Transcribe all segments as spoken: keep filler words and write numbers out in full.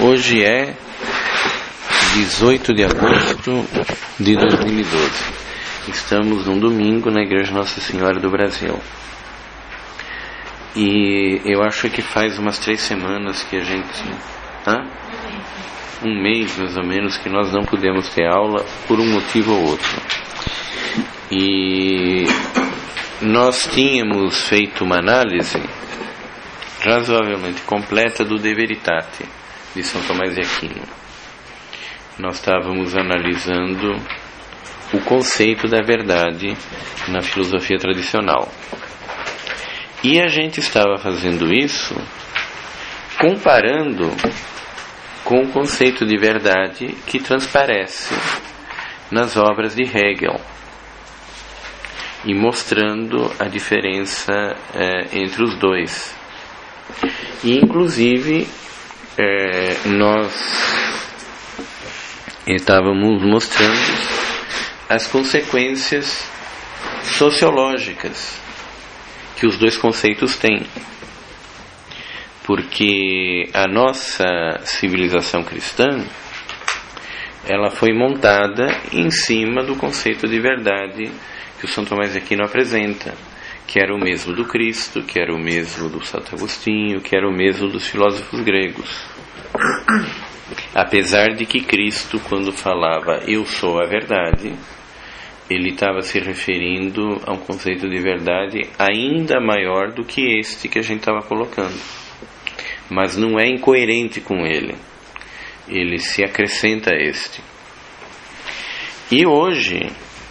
Hoje é dezoito de agosto de dois mil e doze. Estamos num domingo na Igreja Nossa Senhora do Brasil. E eu acho que faz umas três semanas que a gente... Hã? Um mês mais ou menos que nós não pudemos ter aula por um motivo ou outro. E nós tínhamos feito uma análise razoavelmente completa do De Veritate de São Tomás de Aquino. Nós estávamos analisando o conceito da verdade na filosofia tradicional. E a gente estava fazendo isso comparando com o conceito de verdade que transparece nas obras de Hegel e mostrando a diferença é, entre os dois. E inclusive é, nós estávamos mostrando as consequências sociológicas que os dois conceitos têm, porque a nossa civilização cristã ela foi montada em cima do conceito de verdade que o São Tomás de Aquino apresenta, que era o mesmo do Cristo, que era o mesmo do Santo Agostinho, que era o mesmo dos filósofos gregos. Apesar de que Cristo, quando falava eu sou a verdade, ele estava se referindo a um conceito de verdade ainda maior do que este que a gente estava colocando. Mas não é incoerente com ele. Ele se acrescenta a este. E hoje,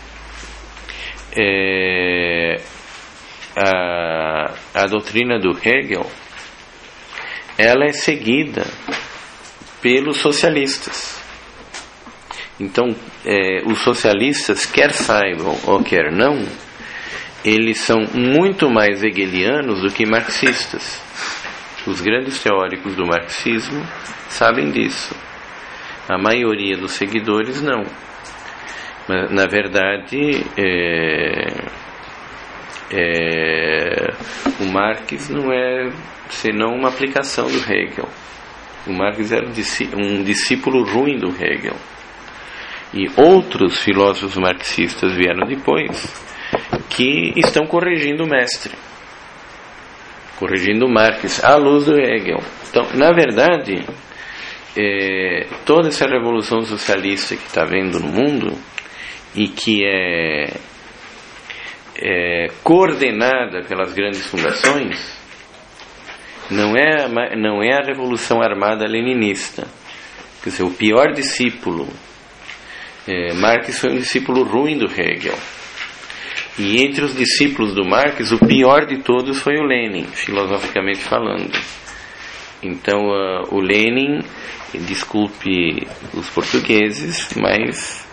é, a, a doutrina do Hegel, ela é seguida pelos socialistas. Então, é, os socialistas, quer saibam ou quer não, eles são muito mais hegelianos do que marxistas. Os grandes teóricos do marxismo sabem disso. A maioria dos seguidores não. Mas, na verdade, é, é, o Marx não é senão uma aplicação do Hegel. O Marx era um discípulo ruim do Hegel. E outros filósofos marxistas vieram depois que estão corrigindo o mestre, corrigindo Marx à luz do Hegel. Então, na verdade, é, toda essa revolução socialista que está havendo no mundo e que é, é coordenada pelas grandes fundações não é, a, não é a revolução armada leninista. Quer dizer, o pior discípulo, é, Marx foi um discípulo ruim do Hegel. E entre os discípulos do Marx, o pior de todos foi o Lenin, filosoficamente falando. Então, uh, o Lenin, desculpe os portugueses, mas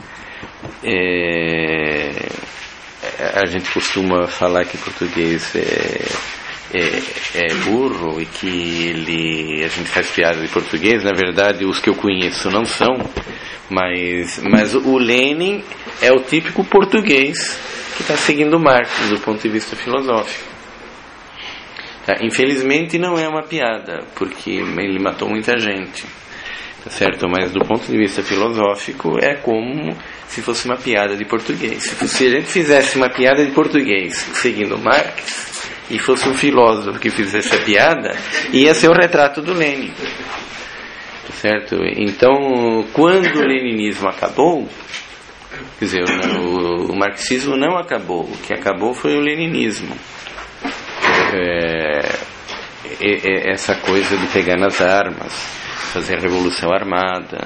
é, a gente costuma falar que português é, é, é burro e que ele, a gente faz piada de português. Na verdade, os que eu conheço não são, mas, mas o Lenin é o típico português que está seguindo Marx do ponto de vista filosófico. Tá? Infelizmente não é uma piada, porque ele matou muita gente, tá certo? Mas do ponto de vista filosófico é como se fosse uma piada de português. Se a gente fizesse uma piada de português seguindo Marx e fosse um filósofo que fizesse a piada, ia ser o retrato do Lenin, tá certo? Então, quando o leninismo acabou, quer dizer, o, o marxismo não acabou, o que acabou foi o leninismo. É, é, é essa coisa de pegar nas armas, fazer revolução armada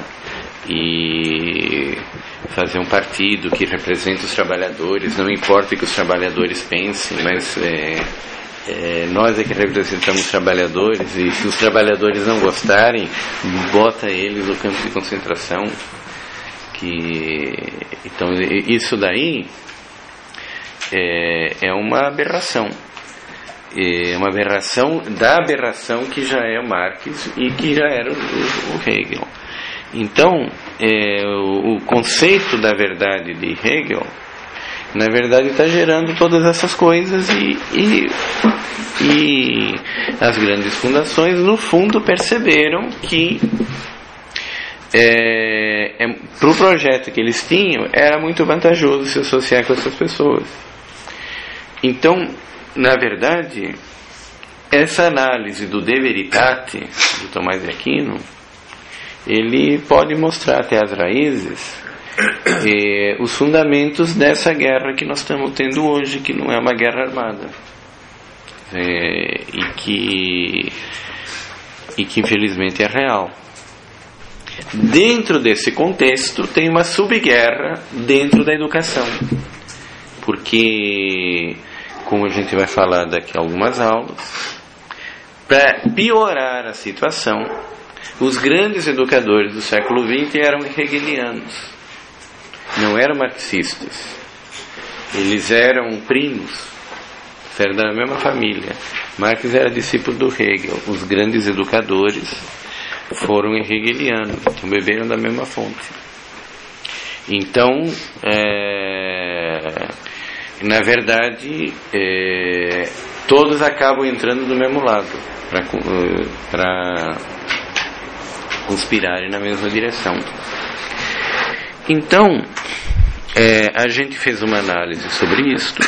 e fazer um partido que representa os trabalhadores, não importa o que os trabalhadores pensem, mas é, é, nós é que representamos os trabalhadores, e se os trabalhadores não gostarem, bota eles no campo de concentração. Que, então isso daí é, é uma aberração, é uma aberração da aberração que já é o Marx e que já era o, o Hegel. Então é, o, o conceito da verdade de Hegel na verdade está gerando todas essas coisas e, e, e as grandes fundações no fundo perceberam que é, é, para o projeto que eles tinham, era muito vantajoso se associar com essas pessoas. Então, na verdade, essa análise do De Veritate, de Tomás de Aquino, ele pode mostrar até as raízes, eh, os fundamentos dessa guerra que nós estamos tendo hoje, que não é uma guerra armada, é, e que e que infelizmente é real. Dentro desse contexto tem uma subguerra dentro da educação, porque, como a gente vai falar daqui a algumas aulas, para piorar a situação, os grandes educadores do século vinte eram hegelianos, não eram marxistas. Eles eram primos, eram da mesma família. Marx era discípulo do Hegel. Os grandes educadores foram hegelianos, então beberam da mesma fonte. Então, é, na verdade, é, todos acabam entrando do mesmo lado para conspirarem na mesma direção. Então, é, a gente fez uma análise sobre isto,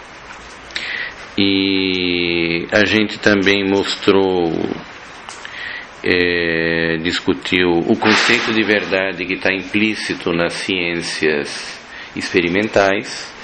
e a gente também mostrou, é, discutiu o conceito de verdade que está implícito nas ciências experimentais,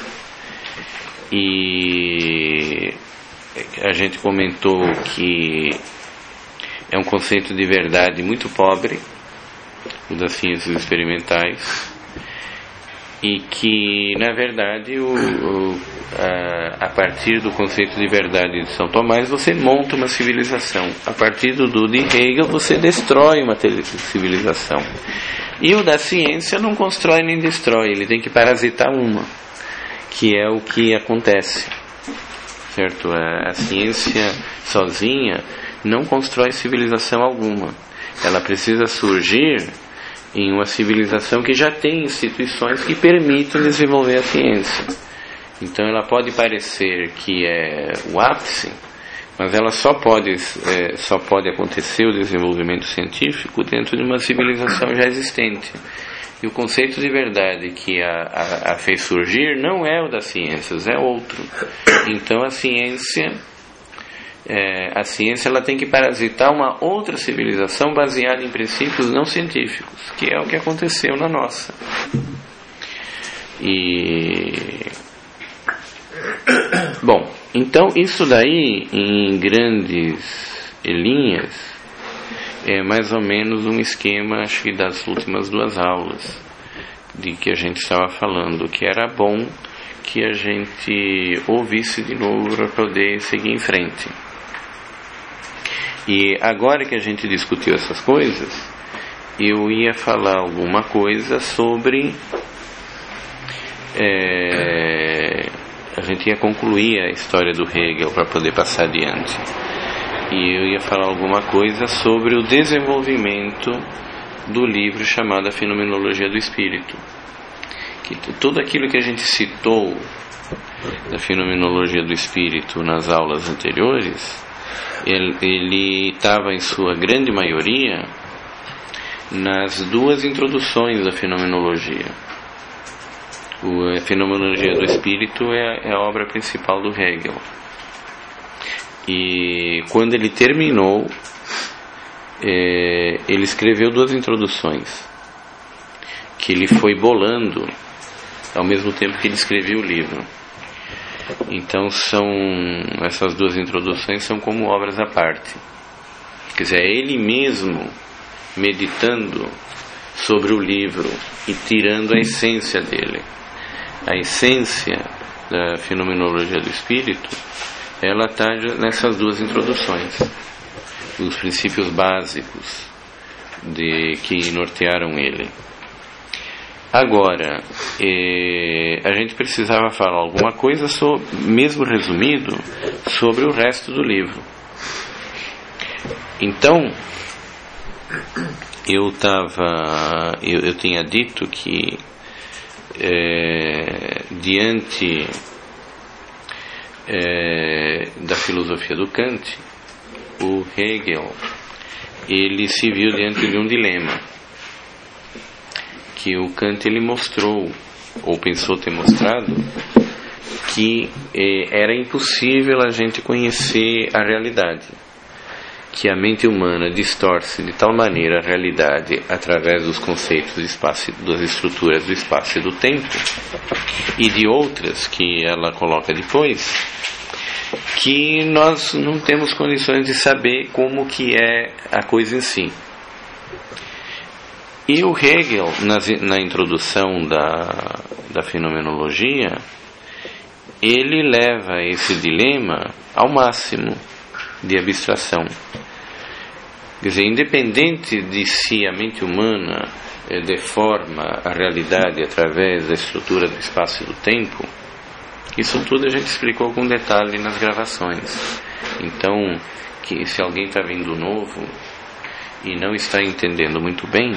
e a gente comentou que é um conceito de verdade muito pobre, o das ciências experimentais, e que, na verdade, o, o, a, a partir do conceito de verdade de São Tomás, você monta uma civilização. A partir do, do de Hegel, você destrói uma civilização. E o da ciência não constrói nem destrói, ele tem que parasitar uma, que é o que acontece, certo? A, a ciência sozinha não constrói civilização alguma. Ela precisa surgir em uma civilização que já tem instituições que permitem desenvolver a ciência. Então ela pode parecer que é o ápice, mas ela só pode, é, só pode acontecer o desenvolvimento científico dentro de uma civilização já existente. E o conceito de verdade que a, a, a fez surgir não é o das ciências, é outro. Então a ciência É, a ciência ela tem que parasitar uma outra civilização baseada em princípios não científicos, que é o que aconteceu na nossa. E bom, então isso daí em grandes linhas é mais ou menos um esquema, acho que das últimas duas aulas de que a gente estava falando, que era bom que a gente ouvisse de novo para poder seguir em frente. E agora que a gente discutiu essas coisas, eu ia falar alguma coisa sobre... É, a gente ia concluir a história do Hegel para poder passar adiante. E eu ia falar alguma coisa sobre o desenvolvimento do livro chamado A Fenomenologia do Espírito. Que tudo aquilo que a gente citou da Fenomenologia do Espírito nas aulas anteriores, ele estava em sua grande maioria nas duas introduções da fenomenologia. O, a Fenomenologia do Espírito é, é a obra principal do Hegel, e quando ele terminou, é, ele escreveu duas introduções que ele foi bolando ao mesmo tempo que ele escrevia o livro. Então são, essas duas introduções são como obras à parte. Quer dizer, é ele mesmo meditando sobre o livro e tirando a essência dele. A essência da Fenomenologia do Espírito, ela está nessas duas introduções, os princípios básicos de, que nortearam ele. Agora, eh, a gente precisava falar alguma coisa, sobre, mesmo resumido, sobre o resto do livro. Então, eu estava, eu, eu tinha dito que eh, diante eh, da filosofia do Kant, o Hegel, ele se viu diante de um dilema. que o Kant ele mostrou, ou pensou ter mostrado, que eh, era impossível a gente conhecer a realidade, que a mente humana distorce de tal maneira a realidade através dos conceitos de espaço, das estruturas do espaço e do tempo, e de outras que ela coloca depois, que nós não temos condições de saber como que é a coisa em si. E o Hegel, na, na introdução da, da fenomenologia, ele leva esse dilema ao máximo de abstração. Quer dizer, independente de se a mente humana eh, deforma a realidade através da estrutura do espaço e do tempo, isso tudo a gente explicou com detalhe nas gravações. Então, que se alguém está vindo novo e não está entendendo muito bem,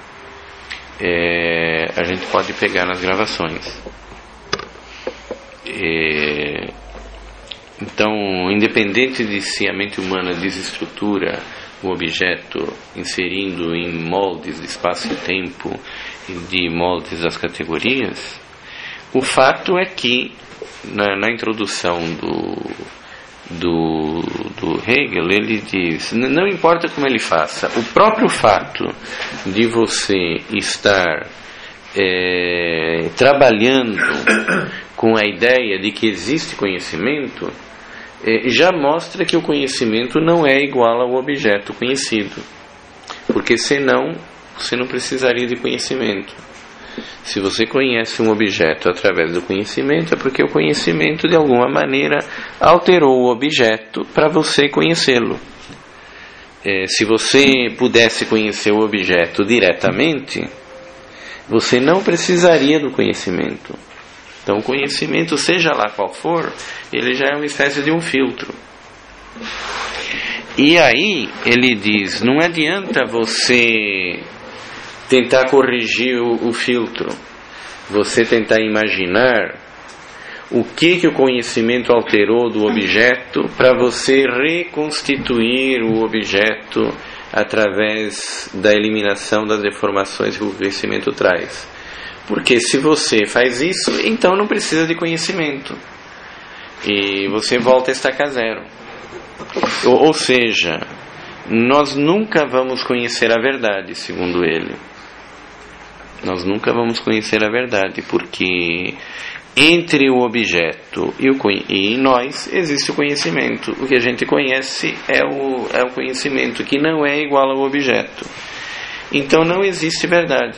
é, a gente pode pegar nas gravações. É, então, independente de se a mente humana desestrutura o objeto, inserindo em moldes de espaço e tempo e de moldes das categorias, o fato é que na, na introdução do, do, do Hegel, ele diz, não importa como ele faça, o próprio fato de você estar é, trabalhando com a ideia de que existe conhecimento, é, já mostra que o conhecimento não é igual ao objeto conhecido, porque senão você não precisaria de conhecimento. Se você conhece um objeto através do conhecimento, é porque o conhecimento de alguma maneira alterou o objeto para você conhecê-lo. É, se você pudesse conhecer o objeto diretamente, você não precisaria do conhecimento. Então o conhecimento, seja lá qual for, ele já é uma espécie de um filtro. E aí ele diz, não adianta você tentar corrigir o, o filtro, você tentar imaginar o que, que o conhecimento alterou do objeto para você reconstituir o objeto através da eliminação das deformações que o conhecimento traz. Porque se você faz isso, então não precisa de conhecimento e você volta a estacar zero. Ou, ou seja, nós nunca vamos conhecer a verdade, segundo ele. Nós nunca vamos conhecer a verdade, porque entre o objeto e, o, e nós existe o conhecimento. O que a gente conhece é o, é o conhecimento, que não é igual ao objeto. Então não existe verdade.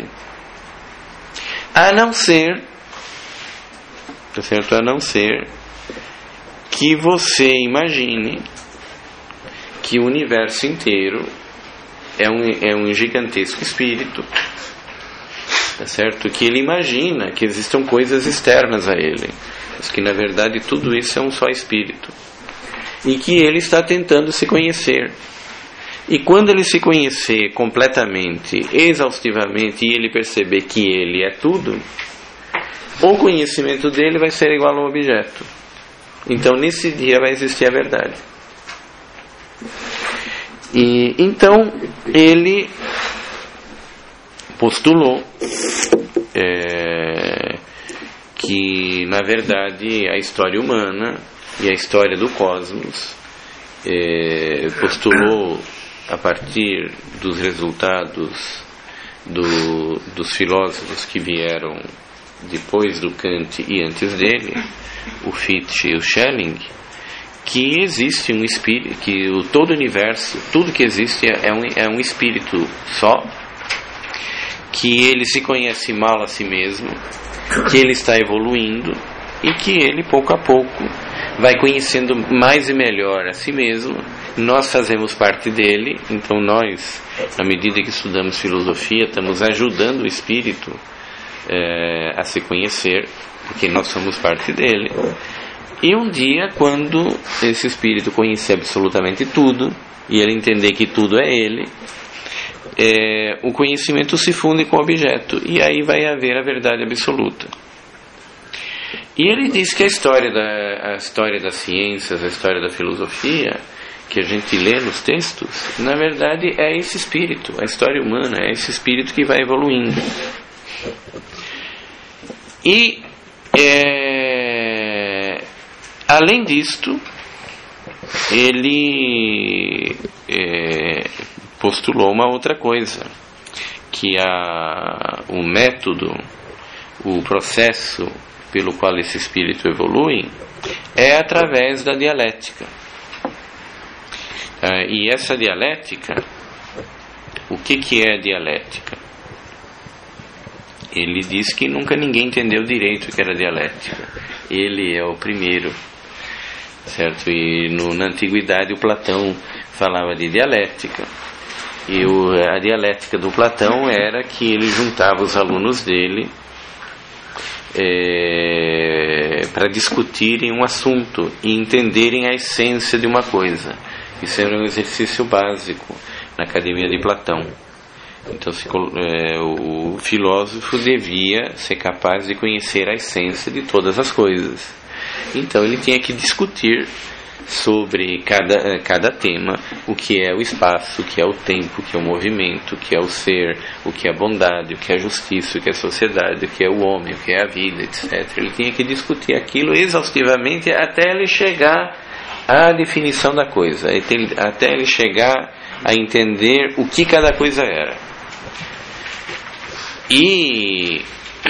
A não ser, tá certo? A não ser que você imagine que o universo inteiro é um, é um gigantesco espírito, tá certo? Que ele imagina que existam coisas externas a ele, mas que na verdade tudo isso é um só espírito, e que ele está tentando se conhecer. E quando ele se conhecer completamente, exaustivamente, e ele perceber que ele é tudo, o conhecimento dele vai ser igual ao objeto. Então nesse dia vai existir a verdade. E então ele postulou é, que na verdade a história humana e a história do cosmos, é, postulou a partir dos resultados do, dos filósofos que vieram depois do Kant e antes dele, o Fichte e o Schelling, que existe um espírito, que o todo o universo, tudo que existe é um, é um espírito só, que ele se conhece mal a si mesmo, que ele está evoluindo e que ele pouco a pouco vai conhecendo mais e melhor a si mesmo. Nós fazemos parte dele, então nós, na medida que estudamos filosofia, estamos ajudando o espírito é, a se conhecer, porque nós somos parte dele. E um dia, quando esse espírito conhecer absolutamente tudo, e ele entender que tudo é ele, é, o conhecimento se funde com o objeto, e aí vai haver a verdade absoluta. E ele diz que a história, da, a história das ciências, a história da filosofia, que a gente lê nos textos, na verdade é esse espírito, a história humana é esse espírito que vai evoluindo. E é, além disto, ele é, postulou uma outra coisa, que a, o método, o processo pelo qual esse espírito evolui é através da dialética. Ah, e essa dialética, o que, que é a dialética? Ele diz que nunca ninguém entendeu direito o que era dialética. Ele é o primeiro, certo? E no, na antiguidade o Platão falava de dialética. E o, a dialética do Platão era que ele juntava os alunos dele é, para discutirem um assunto e entenderem a essência de uma coisa. Isso era um exercício básico na Academia de Platão. Então se, é, o, o filósofo devia ser capaz de conhecer a essência de todas as coisas. Então ele tinha que discutir sobre cada, cada tema, o que é o espaço, o que é o tempo, o que é o movimento, o que é o ser, o que é a bondade, o que é a justiça, o que é a sociedade, o que é o homem, o que é a vida, etcétera. Ele tinha que discutir aquilo exaustivamente até ele chegar à definição da coisa, até ele chegar a entender o que cada coisa era. E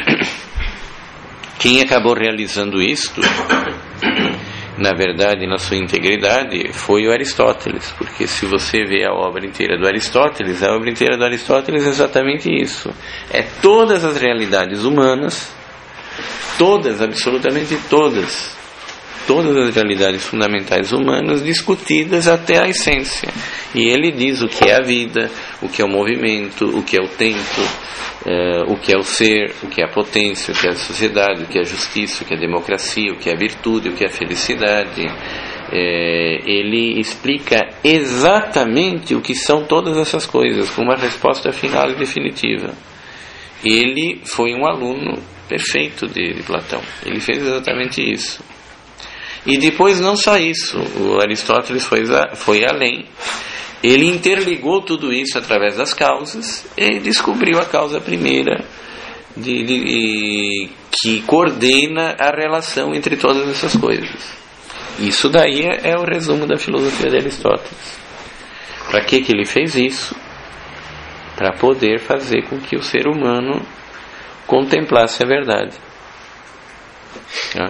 quem acabou realizando isto, na verdade, na sua integridade, foi o Aristóteles, porque se você vê a obra inteira do Aristóteles, a obra inteira do Aristóteles é exatamente isso. É todas as realidades humanas, todas, absolutamente todas, todas as realidades fundamentais humanas discutidas até a essência. E ele diz o que é a vida, o que é o movimento, o que é o tempo, uh, o que é o ser, o que é a potência, o que é a sociedade, o que é a justiça, o que é a democracia, o que é a virtude, o que é a felicidade. Uh, ele explica exatamente o que são todas essas coisas, com uma resposta final e definitiva. Ele foi um aluno perfeito de, de Platão. Ele fez exatamente isso. E depois não só isso, o Aristóteles foi, foi além. Ele interligou tudo isso através das causas e descobriu a causa primeira de, de, que coordena a relação entre todas essas coisas. Isso daí é, é o resumo da filosofia de Aristóteles. Para que, que ele fez isso? Para poder fazer com que o ser humano contemplasse a verdade. Tá?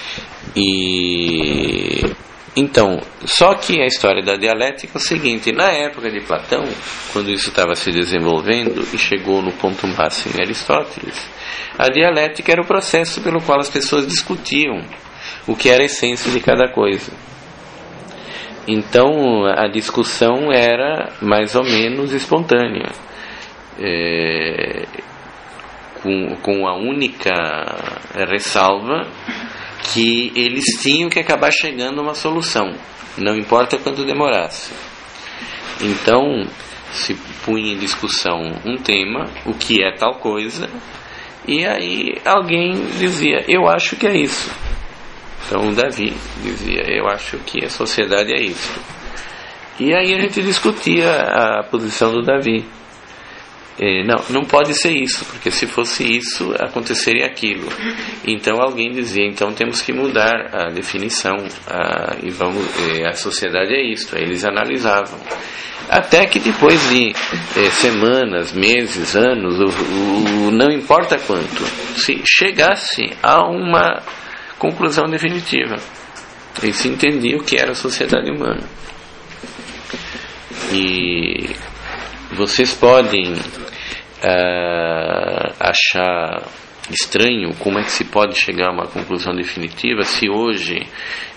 E então, só que a história da dialética é o seguinte: na época de Platão, quando isso estava se desenvolvendo e chegou no ponto máximo em Aristóteles, a dialética era o processo pelo qual as pessoas discutiam o que era a essência de cada coisa. Então a discussão era mais ou menos espontânea, é, com, com a única ressalva que eles tinham que acabar chegando a uma solução, não importa quanto demorasse. Então se punha em discussão um tema, o que é tal coisa, e aí alguém dizia: eu acho que é isso. Então o Davi dizia: eu acho que a sociedade é isso. E aí a gente discutia a posição do Davi. É, não, não pode ser isso, porque se fosse isso, aconteceria aquilo. Então alguém dizia: então temos que mudar a definição, a, e vamos, é, a sociedade é isso. Aí eles analisavam. Até que depois de é, semanas, meses, anos, o, o, não importa quanto, se chegasse a uma conclusão definitiva, e se entendia o que era a sociedade humana. E vocês podem uh, achar estranho como é que se pode chegar a uma conclusão definitiva se hoje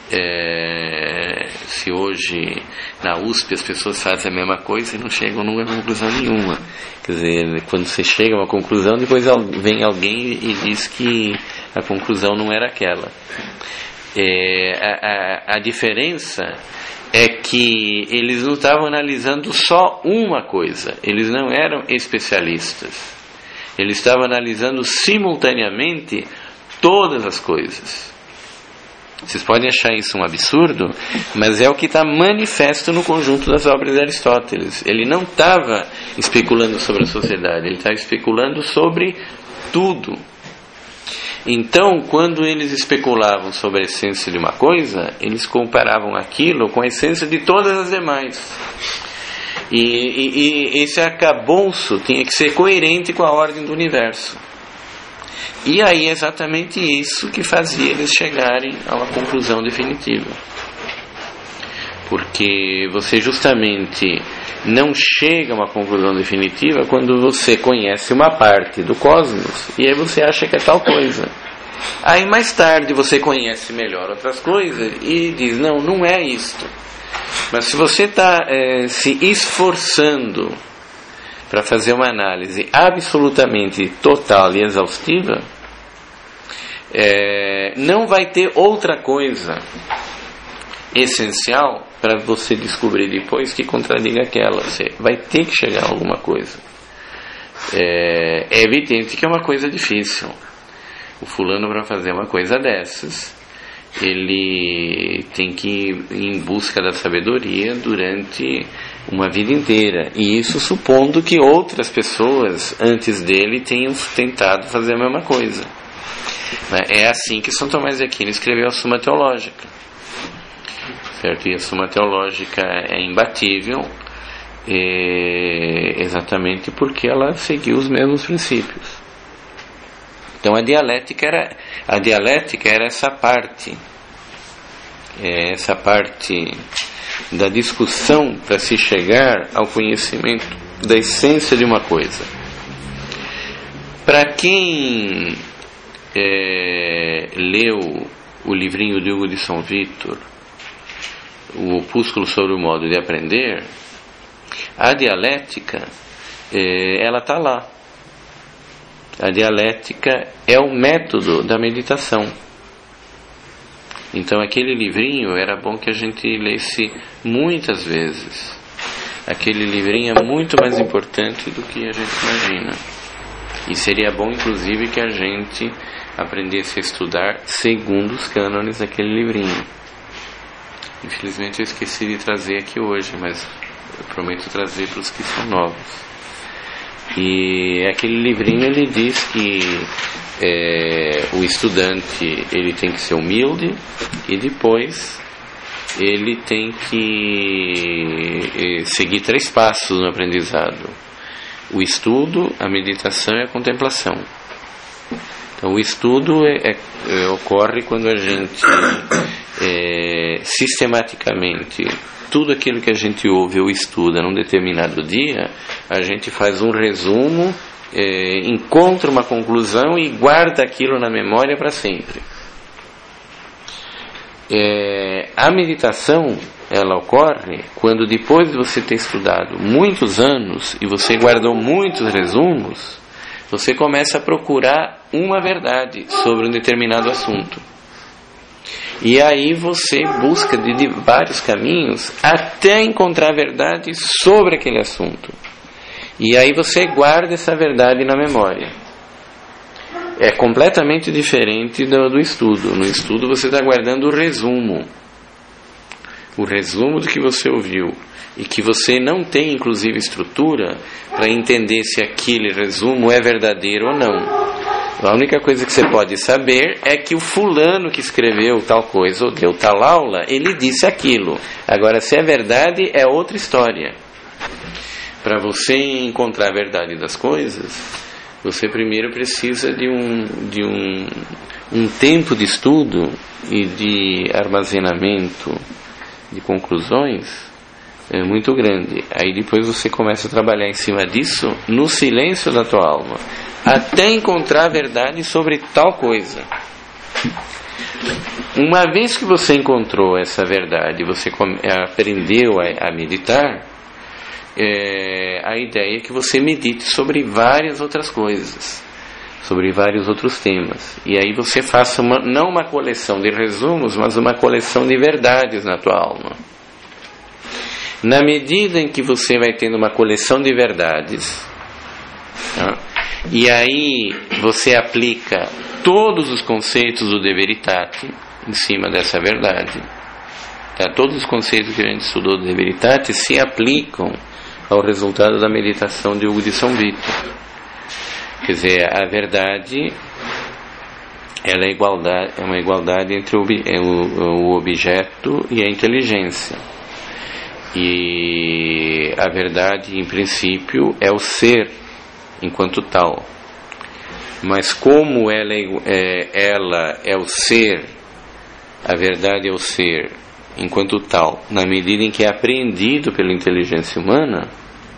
é, se hoje na U S P as pessoas fazem a mesma coisa e não chegam a numa conclusão nenhuma. Quer dizer, quando você chega a uma conclusão, depois vem alguém e diz que a conclusão não era aquela. É, a, a, a diferença é que eles não estavam analisando só uma coisa, eles não eram especialistas, eles estavam analisando simultaneamente todas as coisas. Vocês podem achar isso um absurdo, mas é o que está manifesto no conjunto das obras de Aristóteles. Ele não estava especulando sobre a sociedade, ele estava especulando sobre tudo. Então, quando eles especulavam sobre a essência de uma coisa, eles comparavam aquilo com a essência de todas as demais. E, e, e esse arcabouço tinha que ser coerente com a ordem do universo. E aí é exatamente isso que fazia eles chegarem a uma conclusão definitiva. Porque você justamente não chega a uma conclusão definitiva quando você conhece uma parte do cosmos e aí você acha que é tal coisa. Aí mais tarde você conhece melhor outras coisas e diz, não, não é isto. Mas se você está é, se esforçando para fazer uma análise absolutamente total e exaustiva, é, não vai ter outra coisa essencial para você descobrir depois que contradiga aquela. Você vai ter que chegar a alguma coisa. É, é evidente que é uma coisa difícil. O fulano, para fazer uma coisa dessas, ele tem que ir em busca da sabedoria durante uma vida inteira. E isso supondo que outras pessoas antes dele tenham tentado fazer a mesma coisa. É assim que São Tomás de Aquino escreveu a Suma Teológica. Certo? E a Suma Teológica é imbatível, é, exatamente porque ela seguiu os mesmos princípios. Então a dialética era, a dialética era essa parte, é essa parte da discussão para se chegar ao conhecimento da essência de uma coisa. Para quem é, leu o livrinho de Hugo de São Vítor, o Opúsculo sobre o Modo de Aprender, a dialética, é, ela está lá. A dialética é o método da meditação. Então aquele livrinho era bom que a gente lesse muitas vezes. Aquele livrinho é muito mais importante do que a gente imagina. E seria bom, inclusive, que a gente aprendesse a estudar segundo os cânones daquele livrinho. Infelizmente eu esqueci de trazer aqui hoje, mas eu prometo trazer para os que são novos. E aquele livrinho ele diz que é, o estudante ele tem que ser humilde e depois ele tem que é, seguir três passos no aprendizado: o estudo, a meditação e a contemplação. Então o estudo é, é, é, ocorre quando a gente é, sistematicamente tudo aquilo que a gente ouve ou estuda num determinado dia, a gente faz um resumo, é, encontra uma conclusão e guarda aquilo na memória para sempre. É, a meditação, ela ocorre quando depois de você ter estudado muitos anos e você guardou muitos resumos, você começa a procurar uma verdade sobre um determinado assunto. E aí você busca de, de vários caminhos até encontrar a verdade sobre aquele assunto. E aí você guarda essa verdade na memória. É completamente diferente do, do estudo. No estudo você está guardando o resumo. O resumo do que você ouviu. E que você não tem, inclusive, estrutura para entender se aquele resumo é verdadeiro ou não. A única coisa que você pode saber é que o fulano que escreveu tal coisa ou deu tal aula, ele disse aquilo. Agora, se é verdade, é outra história. Para você encontrar a verdade das coisas, você primeiro precisa de um, de um, um tempo de estudo e de armazenamento de conclusões é muito grande. Aí depois você começa a trabalhar em cima disso no silêncio da tua alma, até encontrar a verdade sobre tal coisa. Uma vez que você encontrou essa verdade, você aprendeu a, a meditar, é, a ideia é que você medite sobre várias outras coisas, sobre vários outros temas. E aí você faça uma, não uma coleção de resumos, mas uma coleção de verdades na tua alma. Na medida em que você vai tendo uma coleção de verdades, tá? E aí você aplica todos os conceitos do De Veritate em cima dessa verdade, tá? Todos os conceitos que a gente estudou do De Veritate se aplicam ao resultado da meditação de Hugo de São Vítor. Quer dizer, a verdade ela é, igualdade, é uma igualdade entre o, o, o objeto e a inteligência. E a verdade, em princípio, é o ser enquanto tal. Mas como ela é, ela é o ser, a verdade é o ser enquanto tal, na medida em que é apreendido pela inteligência humana,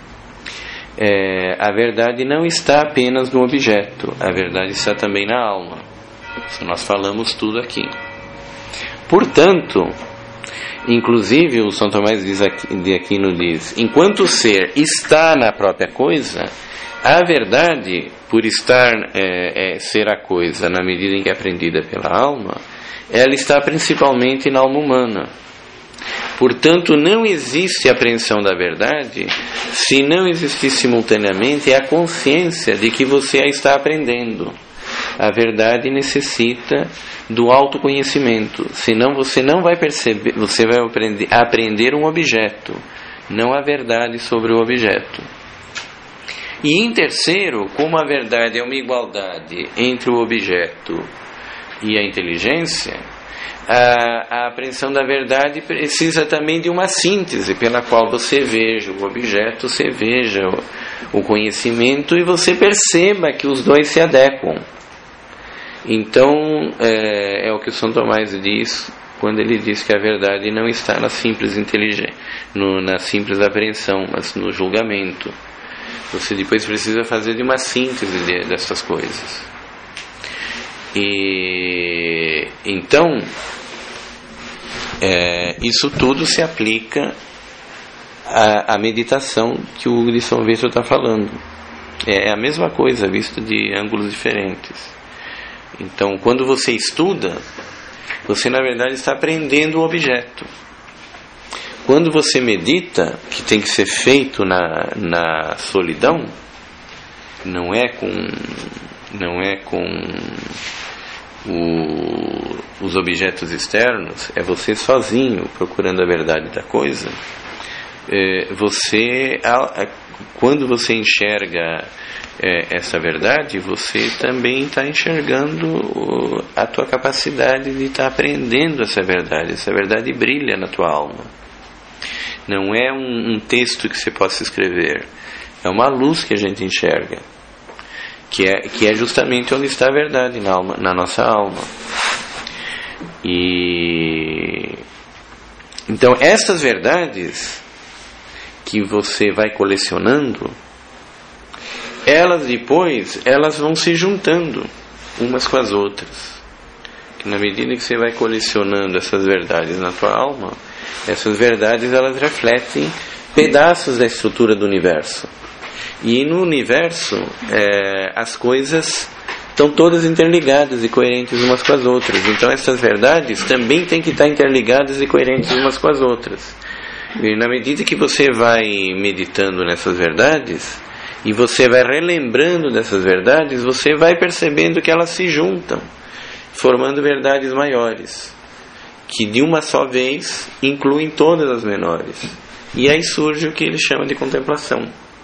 é, a verdade não está apenas no objeto, a verdade está também na alma. Isso nós falamos tudo aqui. Portanto, inclusive o São Tomás diz aqui, de Aquino diz, enquanto o ser está na própria coisa, a verdade, por estar é, é, ser a coisa na medida em que é aprendida pela alma, ela está principalmente na alma humana. Portanto, não existe apreensão da verdade se não existir simultaneamente a consciência de que você a está aprendendo. A verdade necessita do autoconhecimento, senão você não vai perceber, você vai aprender, aprender um objeto, não a verdade sobre o objeto. E em terceiro, como a verdade é uma igualdade entre o objeto e a inteligência, a, a apreensão da verdade precisa também de uma síntese pela qual você veja o objeto, você veja o, o conhecimento e você perceba que os dois se adequam. Então, é, é o que o São Tomás diz quando ele diz que a verdade não está na simples inteligência, no, na simples apreensão, mas no julgamento. Você depois precisa fazer de uma síntese de, dessas coisas. E então, é, isso tudo se aplica à, à meditação que o Hugo de São Vítor está falando. É a mesma coisa, vista de ângulos diferentes. Então, quando você estuda, você na verdade está aprendendo o objeto. Quando você medita, que tem que ser feito na, na solidão, não é com, não é com o, os objetos externos, é você sozinho procurando a verdade da coisa. É, você, quando você enxerga é, essa verdade, você também está enxergando a tua capacidade de estar aprendendo essa verdade. Essa verdade brilha na tua alma. Não é um, um texto que você possa escrever, é uma luz que a gente enxerga, que é, que é justamente onde está a verdade na, alma, na nossa alma. E então essas verdades que você vai colecionando, elas depois elas vão se juntando umas com as outras. Que na medida que você vai colecionando essas verdades na tua alma, essas verdades elas refletem pedaços da estrutura do universo. E no universo é, as coisas estão todas interligadas e coerentes umas com as outras. Então essas verdades também têm que estar interligadas e coerentes umas com as outras. E na medida que você vai meditando nessas verdades e você vai relembrando dessas verdades, você vai percebendo que elas se juntam, formando verdades maiores, que de uma só vez incluem todas as menores. E aí surge o que ele chama de contemplação.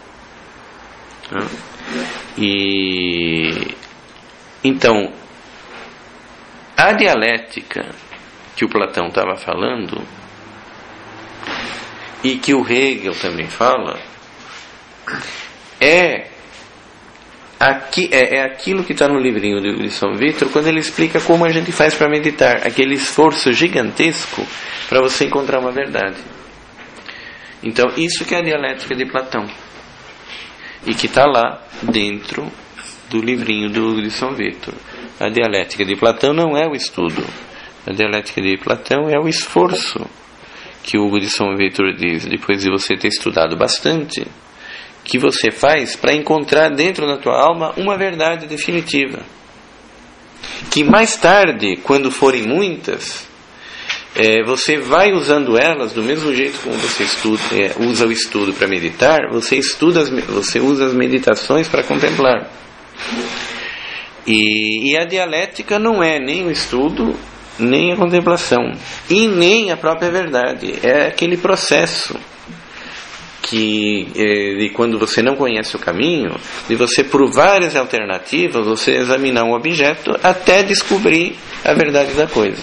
E então, a dialética que o Platão estava falando e que o Hegel também fala é Aqui, é, é aquilo que está no livrinho de São Vítor, quando ele explica como a gente faz para meditar, aquele esforço gigantesco para você encontrar uma verdade. Então isso que é a dialética de Platão, e que está lá dentro do livrinho do, de São Vítor. A dialética de Platão não é o estudo, a dialética de Platão é o esforço que o Hugo de São Vítor diz, depois de você ter estudado bastante, que você faz para encontrar dentro da tua alma uma verdade definitiva, que mais tarde, quando forem muitas, é, você vai usando elas do mesmo jeito como você estuda, é, usa o estudo para meditar, você estuda as, você usa as meditações para contemplar. E, e a dialética não é nem o estudo, nem a contemplação, e nem a própria verdade, é aquele processo que eh, de quando você não conhece o caminho, de você por várias alternativas, você examinar um objeto até descobrir a verdade da coisa.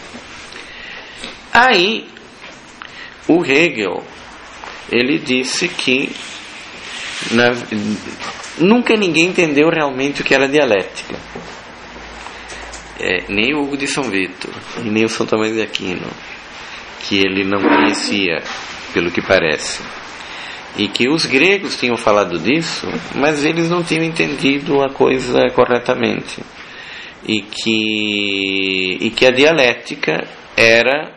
Aí, o Hegel, ele disse que na, nunca ninguém entendeu realmente o que era dialética. É, nem o Hugo de São Vítor, e nem o São Tomás de Aquino, que ele não conhecia, pelo que parece. E que os gregos tinham falado disso, mas eles não tinham entendido a coisa corretamente. E que, e que a dialética era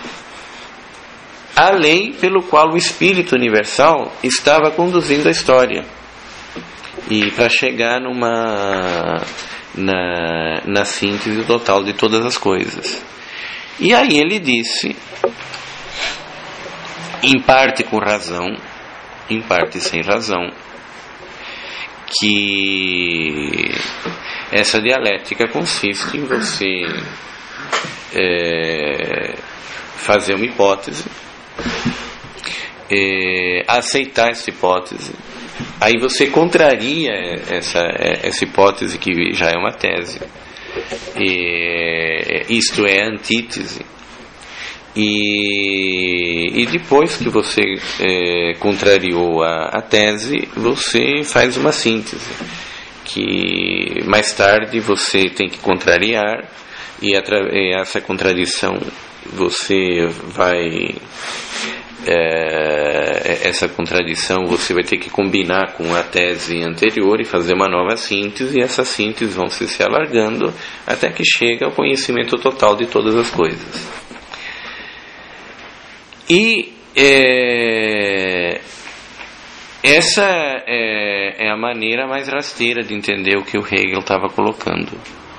a lei pelo qual o espírito universal estava conduzindo a história. E para chegar numa, na, na síntese total de todas as coisas. E aí ele disse, em parte com razão, em parte sem razão, que essa dialética consiste em você é, fazer uma hipótese, é, aceitar essa hipótese, aí você contraria essa, essa hipótese que já é uma tese, e, isto é antítese. E, e depois que você é, contrariou a, a tese, você faz uma síntese, que mais tarde você tem que contrariar, e, atra- e essa contradição você vai é, essa contradição você vai ter que combinar com a tese anterior e fazer uma nova síntese, e essas sínteses vão se, se alargando até que chega ao conhecimento total de todas as coisas. E é, essa é, é a maneira mais rasteira de entender o que o Hegel estava colocando.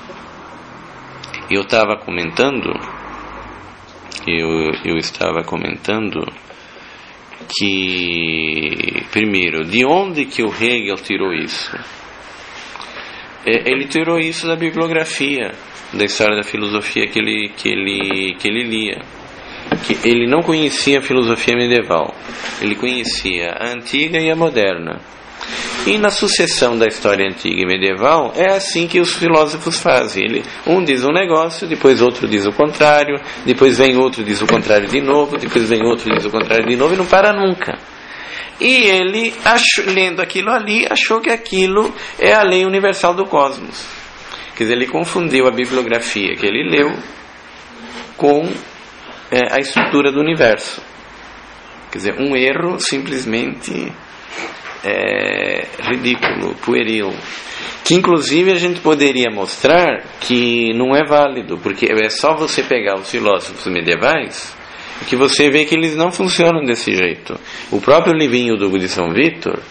Eu estava comentando, eu, eu estava comentando que, primeiro, de onde que o Hegel tirou isso? É, ele tirou isso da bibliografia, da história da filosofia que ele, que ele, que ele lia. Que ele não conhecia a filosofia medieval, ele conhecia a antiga e a moderna. E na sucessão da história antiga e medieval é assim que os filósofos fazem. Ele, um diz um negócio, depois outro diz o contrário, depois vem outro diz o contrário de novo, depois vem outro diz o contrário de novo, e não para nunca. E ele, achou, lendo aquilo ali, achou que aquilo é a lei universal do cosmos. Quer dizer, ele confundiu a bibliografia que ele leu com É a estrutura do universo. Quer dizer, um erro simplesmente é, ridículo, pueril, que inclusive a gente poderia mostrar que não é válido, porque é só você pegar os filósofos medievais que você vê que eles não funcionam desse jeito. O próprio livrinho do Hugo de São Vítor,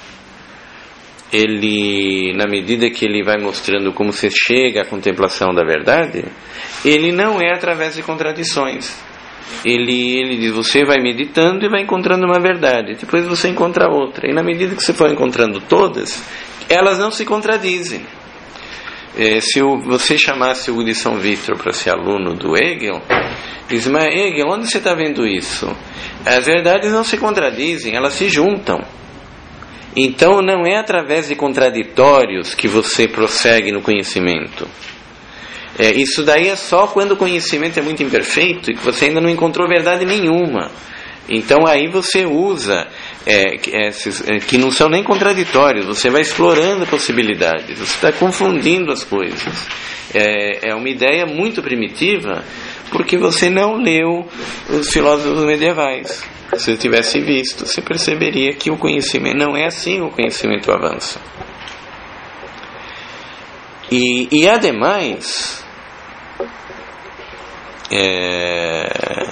ele, na medida que ele vai mostrando como você chega à contemplação da verdade, ele não é através de contradições. Ele, ele diz, você vai meditando e vai encontrando uma verdade, depois você encontra outra, e na medida que você for encontrando todas, elas não se contradizem. É, se o, você chamasse o de São Vítor para ser aluno do Hegel, diz, mas Hegel, onde você está vendo isso? As verdades não se contradizem, elas se juntam. Então não é através de contraditórios que você prossegue no conhecimento. É, isso daí é só quando o conhecimento é muito imperfeito e que você ainda não encontrou verdade nenhuma. Então aí você usa é, esses, é, que não são nem contraditórios, você vai explorando possibilidades, você está confundindo as coisas. É, é uma ideia muito primitiva, porque você não leu os filósofos medievais. Se você tivesse visto, você perceberia que o conhecimento não é assim, o conhecimento avança. E, e ademais, É,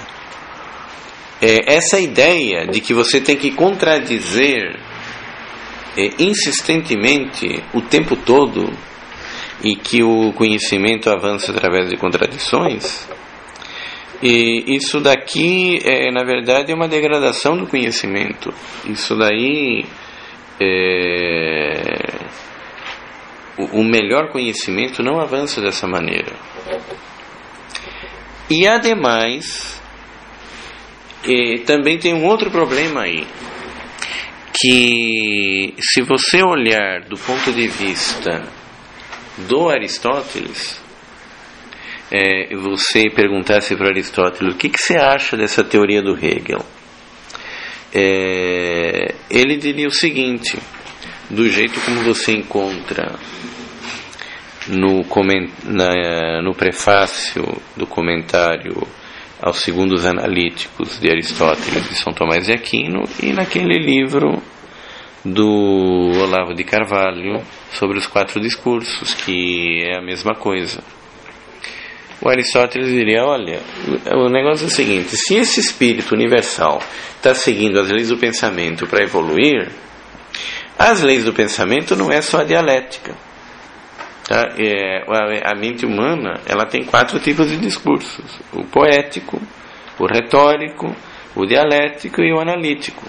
é, essa ideia de que você tem que contradizer é, insistentemente o tempo todo, e que o conhecimento avança através de contradições, e isso daqui é, na verdade é uma degradação do conhecimento. Isso daí é, o, o melhor conhecimento não avança dessa maneira. E ademais, eh, também tem um outro problema aí, que se você olhar do ponto de vista do Aristóteles, é, você perguntasse para Aristóteles o que, que você acha dessa teoria do Hegel, é, ele diria o seguinte: do jeito como você encontra no, coment, na, no prefácio do comentário aos Segundos Analíticos de Aristóteles e São Tomás de Aquino, e naquele livro do Olavo de Carvalho sobre os quatro discursos, que é a mesma coisa. O Aristóteles diria: olha, o negócio é o seguinte, se esse espírito universal está seguindo as leis do pensamento para evoluir, as leis do pensamento não é só a dialética, tá? É, a, a mente humana, ela tem quatro tipos de discursos: o poético, o retórico, o dialético e o analítico.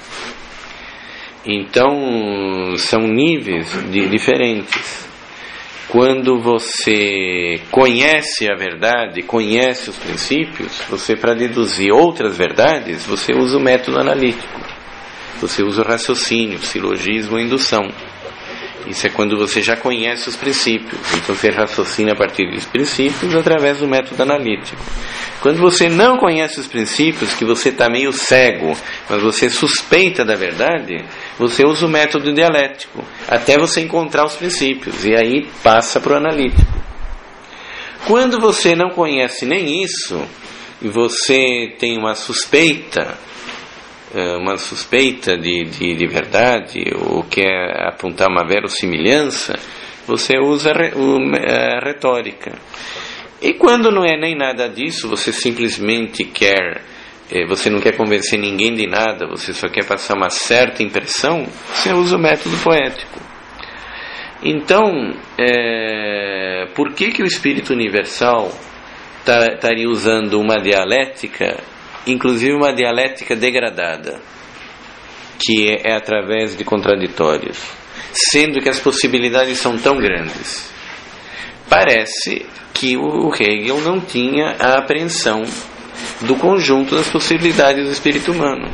Então são níveis de, diferentes. Quando você conhece a verdade, conhece os princípios, você, para deduzir outras verdades, você usa o método analítico. Você usa o raciocínio, o silogismo, a indução. Isso é quando você já conhece os princípios. Então você raciocina a partir dos princípios através do método analítico. Quando você não conhece os princípios, que você está meio cego, mas você suspeita da verdade, você usa o método dialético, até você encontrar os princípios, e aí passa para o analítico. Quando você não conhece nem isso, e você tem uma suspeita, uma suspeita de, de, de verdade, ou quer apontar uma verossimilhança, você usa a retórica. E quando não é nem nada disso, você simplesmente quer, você não quer convencer ninguém de nada, você só quer passar uma certa impressão, você usa o método poético. Então, é, por que que o espírito universal estaria usando uma dialética, inclusive uma dialética degradada, que é, é através de contraditórios, sendo que as possibilidades são tão grandes? Parece que o Hegel não tinha a apreensão do conjunto das possibilidades do espírito humano.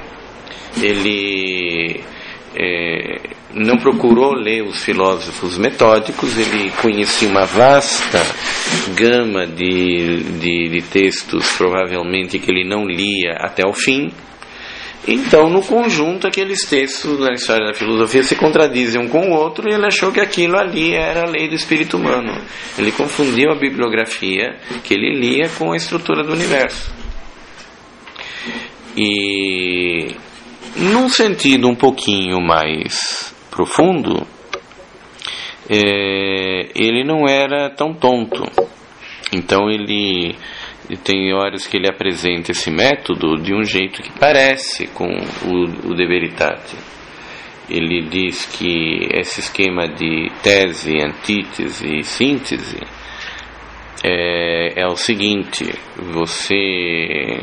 Ele é, não procurou ler os filósofos metódicos, ele conhecia uma vasta gama de, de, de textos, provavelmente, que ele não lia até o fim. Então, no conjunto, aqueles textos da história da filosofia se contradizem um com o outro, e ele achou que aquilo ali era a lei do espírito humano. Ele confundiu a bibliografia que ele lia com a estrutura do universo. E, num sentido um pouquinho mais profundo, é, ele não era tão tonto. Então, ele... E tem horas que ele apresenta esse método de um jeito que parece com o, o De Veritate. Ele diz que esse esquema de tese, antítese e síntese é, é o seguinte: você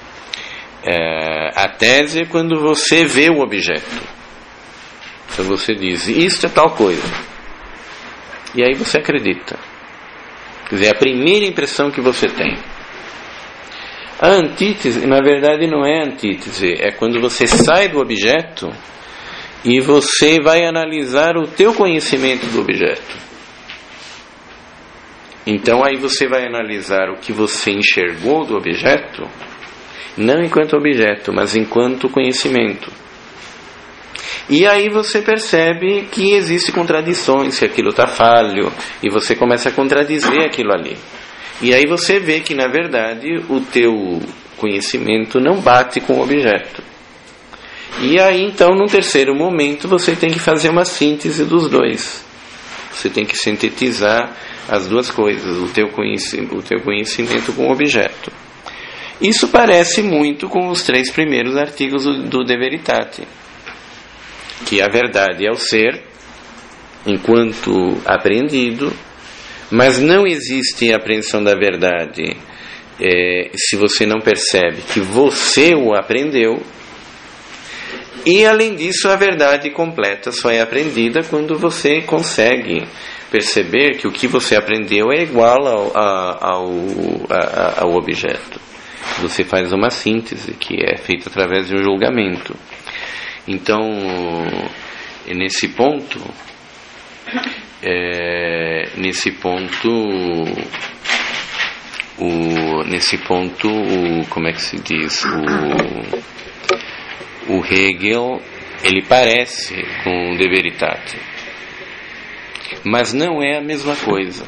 é, a tese é quando você vê o objeto. Então você diz, isto é tal coisa, e aí você acredita. Quer dizer, é a primeira impressão que você tem. A antítese, na verdade, não é antítese, é quando você sai do objeto e você vai analisar o teu conhecimento do objeto. Então aí você vai analisar o que você enxergou do objeto, não enquanto objeto, mas enquanto conhecimento. E aí você percebe que existem contradições, que aquilo está falho, e você começa a contradizer aquilo ali. E aí você vê que, na verdade, o teu conhecimento não bate com o objeto. E aí, então, num terceiro momento, você tem que fazer uma síntese dos dois. Você tem que sintetizar as duas coisas, o teu conhecimento, o teu conhecimento com o objeto. Isso parece muito com os três primeiros artigos do, do De Veritate, que a verdade é o ser, enquanto apreendido, mas não existe apreensão da verdade é, se você não percebe que você o aprendeu. E além disso, a verdade completa só é aprendida quando você consegue perceber que o que você aprendeu é igual ao, ao, ao, ao objeto. Você faz uma síntese que é feita através de um julgamento. Então, nesse ponto, é, nesse ponto, o, nesse ponto, o, como é que se diz, o, o Hegel, ele parece com o De Veritate, mas não é a mesma coisa.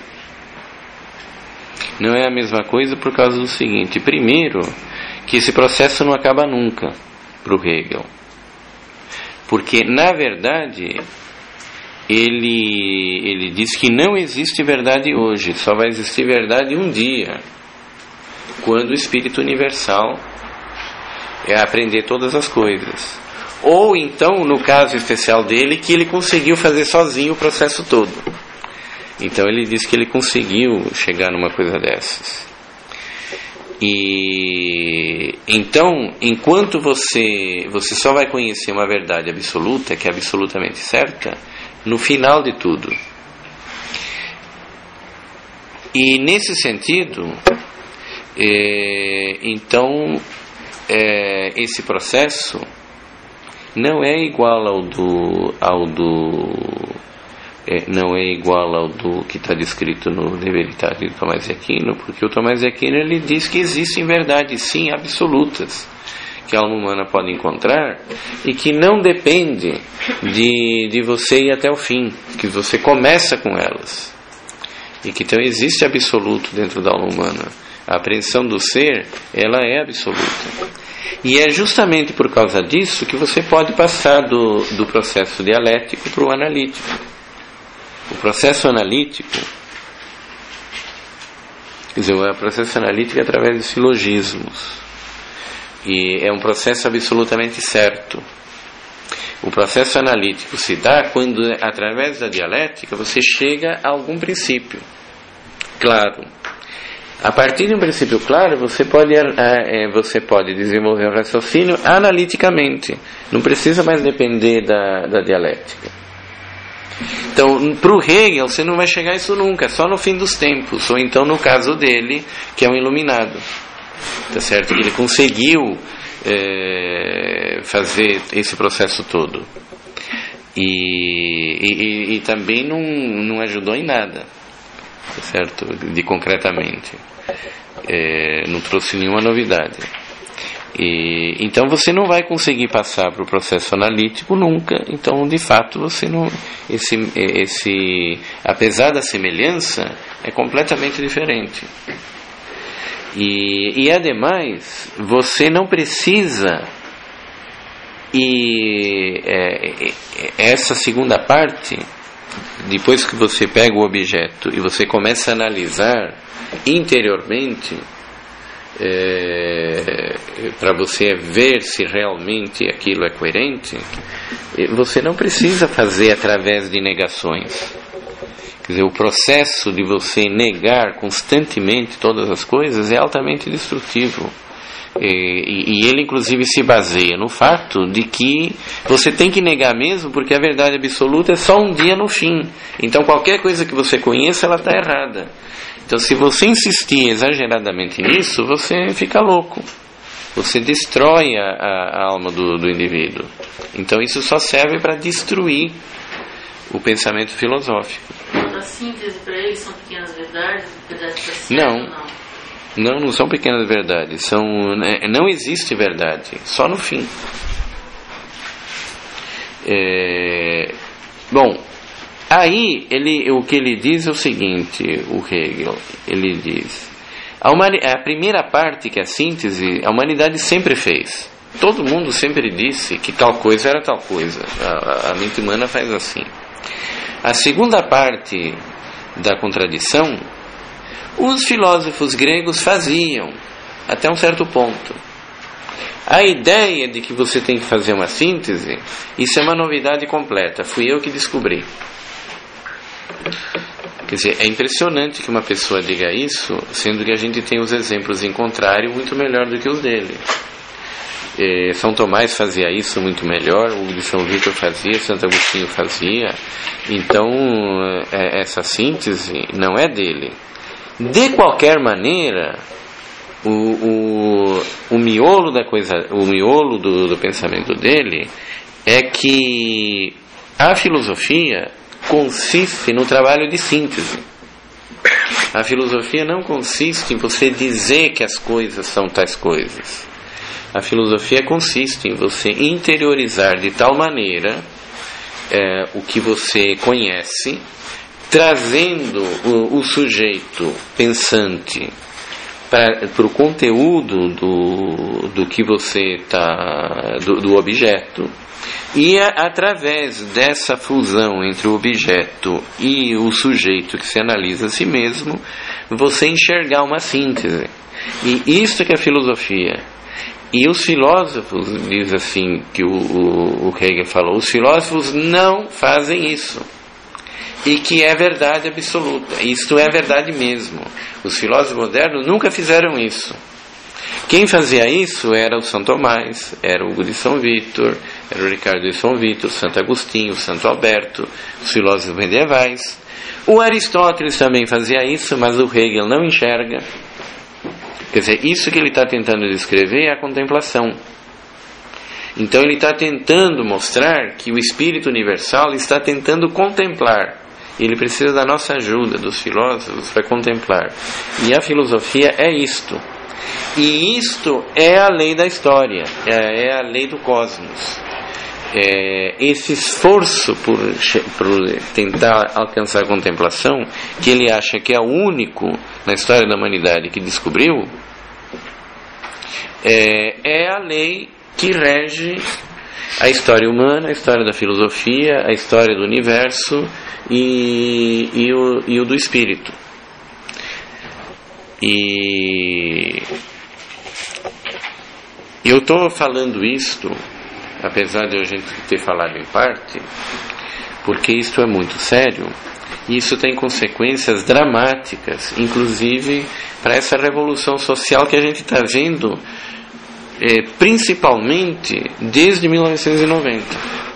Não é a mesma coisa por causa do seguinte: primeiro, que esse processo não acaba nunca para o Hegel, porque na verdade ele, ele diz que não existe verdade hoje, só vai existir verdade um dia, quando o Espírito Universal é aprender todas as coisas. Ou então, no caso especial dele, que ele conseguiu fazer sozinho o processo todo. Então ele diz que ele conseguiu chegar numa coisa dessas. E então, enquanto você você só vai conhecer uma verdade absoluta, que é absolutamente certa, no final de tudo. E nesse sentido, é, então é, esse processo não é igual ao do ao do é, não é igual ao do que está descrito no De Veritate de Tomás de Aquino, porque o Tomás de Aquino ele diz que existem verdades sim absolutas que a alma humana pode encontrar e que não depende de, de você ir até o fim, que você começa com elas, e que então existe absoluto dentro da alma humana. A apreensão do ser, ela é absoluta. E é justamente por causa disso que você pode passar do, do processo dialético para o analítico. O processo analítico, quer dizer, o processo analítico é através de silogismos. E é um processo absolutamente certo. O processo analítico se dá quando, através da dialética, você chega a algum princípio claro. A partir de um princípio claro, você pode, é, você pode desenvolver um raciocínio analiticamente. Não precisa mais depender da, da dialética. Então, para o Hegel, você não vai chegar a isso nunca, só no fim dos tempos, ou então no caso dele, que é um iluminado. Tá certo? Ele conseguiu é, fazer esse processo todo. E, e, e também não, não ajudou em nada. Tá certo? De concretamente. É, não trouxe nenhuma novidade. E, então você não vai conseguir passar para o processo analítico nunca. Então, de fato, você não. Esse, esse, apesar da semelhança, é completamente diferente. E, e ademais, você não precisa. E é, essa segunda parte, depois que você pega o objeto e você começa a analisar interiormente, é, para você ver se realmente aquilo é coerente, você não precisa fazer através de negações. Quer dizer, o processo de você negar constantemente todas as coisas é altamente destrutivo. E, e ele inclusive se baseia no fato de que você tem que negar mesmo, porque a verdade absoluta é só um dia no fim. Então qualquer coisa que você conheça, ela está errada. Então se você insistir exageradamente nisso, você fica louco. Você destrói a, a, a alma do, do indivíduo. Então isso só serve para destruir o pensamento filosófico. A síntese para eles são pequenas verdades? Verdades não. não. Não, não são pequenas verdades. São, não existe verdade, só no fim. É, bom, aí ele, o que ele diz é o seguinte, o Hegel, ele diz, a, humani- a primeira parte, que é a síntese, a humanidade sempre fez. Todo mundo sempre disse que tal coisa era tal coisa. A, a mente humana faz assim. A segunda parte da contradição, os filósofos gregos faziam, até um certo ponto. A ideia de que você tem que fazer uma síntese, isso é uma novidade completa. Fui eu que descobri. Quer dizer, é impressionante que uma pessoa diga isso, sendo que a gente tem os exemplos em contrário muito melhor do que os dele. É, São Tomás fazia isso muito melhor, o de São Vítor fazia, Santo Agostinho fazia. Então, é, essa síntese não é dele. De qualquer maneira, o, o, o miolo da coisa, o miolo do, do pensamento dele é que a filosofia consiste no trabalho de síntese. A filosofia não consiste em você dizer que as coisas são tais coisas. A filosofia consiste em você interiorizar de tal maneira é, o que você conhece, trazendo o, o sujeito pensante para o conteúdo do, do que você está, do, do objeto, e a, através dessa fusão entre o objeto e o sujeito que se analisa a si mesmo, você enxergar uma síntese. E isso que é a filosofia. E os filósofos, diz assim que o, o, o Hegel falou, os filósofos não fazem isso. E que é verdade absoluta. Isto é verdade mesmo. Os filósofos modernos nunca fizeram isso. Quem fazia isso era o São Tomás, era o Hugo de São Vítor, era o Ricardo de São Vítor, Santo Agostinho, Santo Alberto, os filósofos medievais. O Aristóteles também fazia isso, mas o Hegel não enxerga. Quer dizer, isso que ele está tentando descrever é a contemplação. Então ele está tentando mostrar que o Espírito Universal está tentando contemplar. Ele precisa da nossa ajuda, dos filósofos, para contemplar. E a filosofia é isto. E isto é a lei da história, é a lei do cosmos. É esse esforço por, por tentar alcançar a contemplação, que ele acha que é o único na história da humanidade que descobriu, é, é a lei que rege a história humana, a história da filosofia, a história do universo e, e, o, e o do espírito. E eu estou falando isto, apesar de a gente ter falado em parte, porque isto é muito sério e isso tem consequências dramáticas, inclusive para essa revolução social que a gente está vendo, é, principalmente desde mil novecentos e noventa,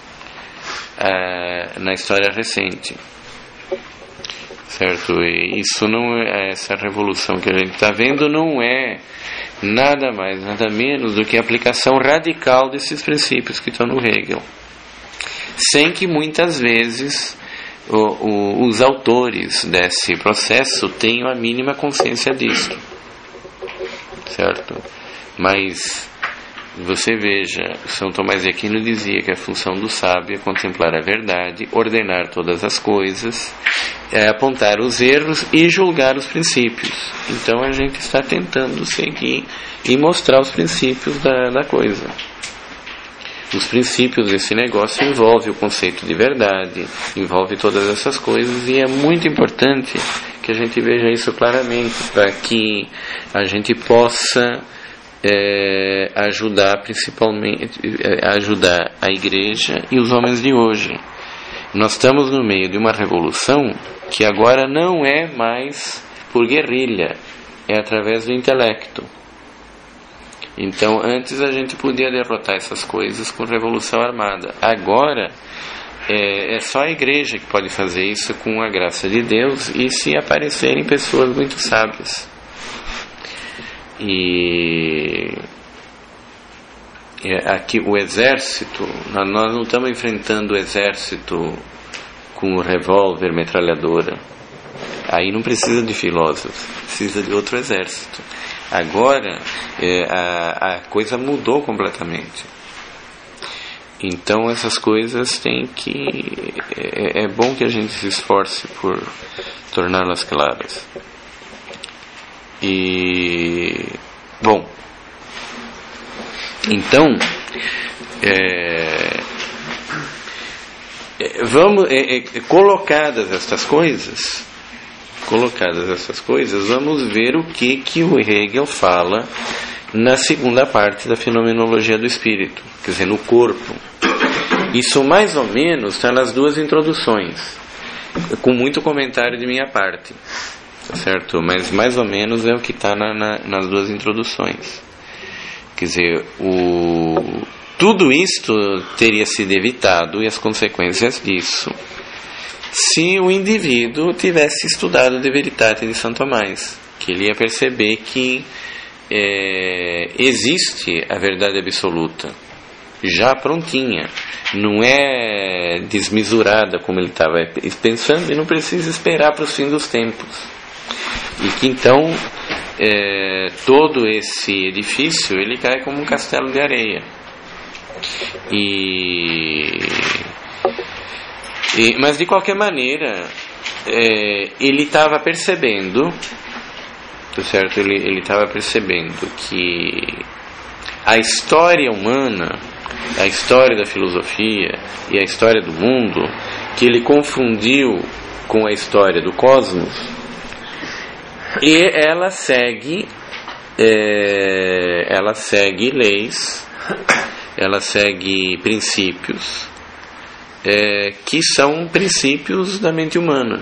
é, na história recente. Certo? E isso não é, essa revolução que a gente está vendo não é nada mais, nada menos do que a aplicação radical desses princípios que estão no Hegel, sem que muitas vezes o, o, os autores desse processo tenham a mínima consciência disso, certo? Mas você veja, São Tomás de Aquino dizia que a função do sábio é contemplar a verdade, ordenar todas as coisas, é apontar os erros e julgar os princípios. Então a gente está tentando seguir e mostrar os princípios da, da coisa. Os princípios desse negócio envolvem o conceito de verdade, envolve todas essas coisas, e é muito importante que a gente veja isso claramente, para que a gente possa É, ajudar principalmente é, ajudar a igreja e os homens de hoje. Nós estamos no meio de uma revolução que agora não é mais por guerrilha, é através do intelecto. Então antes a gente podia derrotar essas coisas com revolução armada, agora é, é só a igreja que pode fazer isso com a graça de Deus e se aparecerem pessoas muito sábias. E aqui o exército, nós não estamos enfrentando o exército com o revólver, metralhadora. Aí não precisa de filósofos, precisa de outro exército. Agora é, a, a coisa mudou completamente. Então essas coisas têm que é, é bom que a gente se esforce por torná-las claras. E, bom, então, é, é, vamos, é, é, colocadas estas coisas, colocadas essas coisas, vamos ver o que, que o Hegel fala na segunda parte da fenomenologia do espírito, quer dizer, no corpo. Isso mais ou menos está nas duas introduções, com muito comentário de minha parte. Certo? Mas mais ou menos é o que está na, na, nas duas introduções. Quer dizer, o, tudo isto teria sido evitado, e as consequências disso, se o indivíduo tivesse estudado De Veritate de São Tomás, que ele ia perceber que é, existe a verdade absoluta, já prontinha, não é desmesurada como ele estava pensando, e não precisa esperar para o fim dos tempos. E que então é, todo esse edifício ele cai como um castelo de areia. E, e mas de qualquer maneira é, ele estava percebendo, certo? Ele ele estava percebendo que a história humana, a história da filosofia e a história do mundo, que ele confundiu com a história do cosmos, e ela segue é, ela segue leis, ela segue princípios é, que são princípios da mente humana.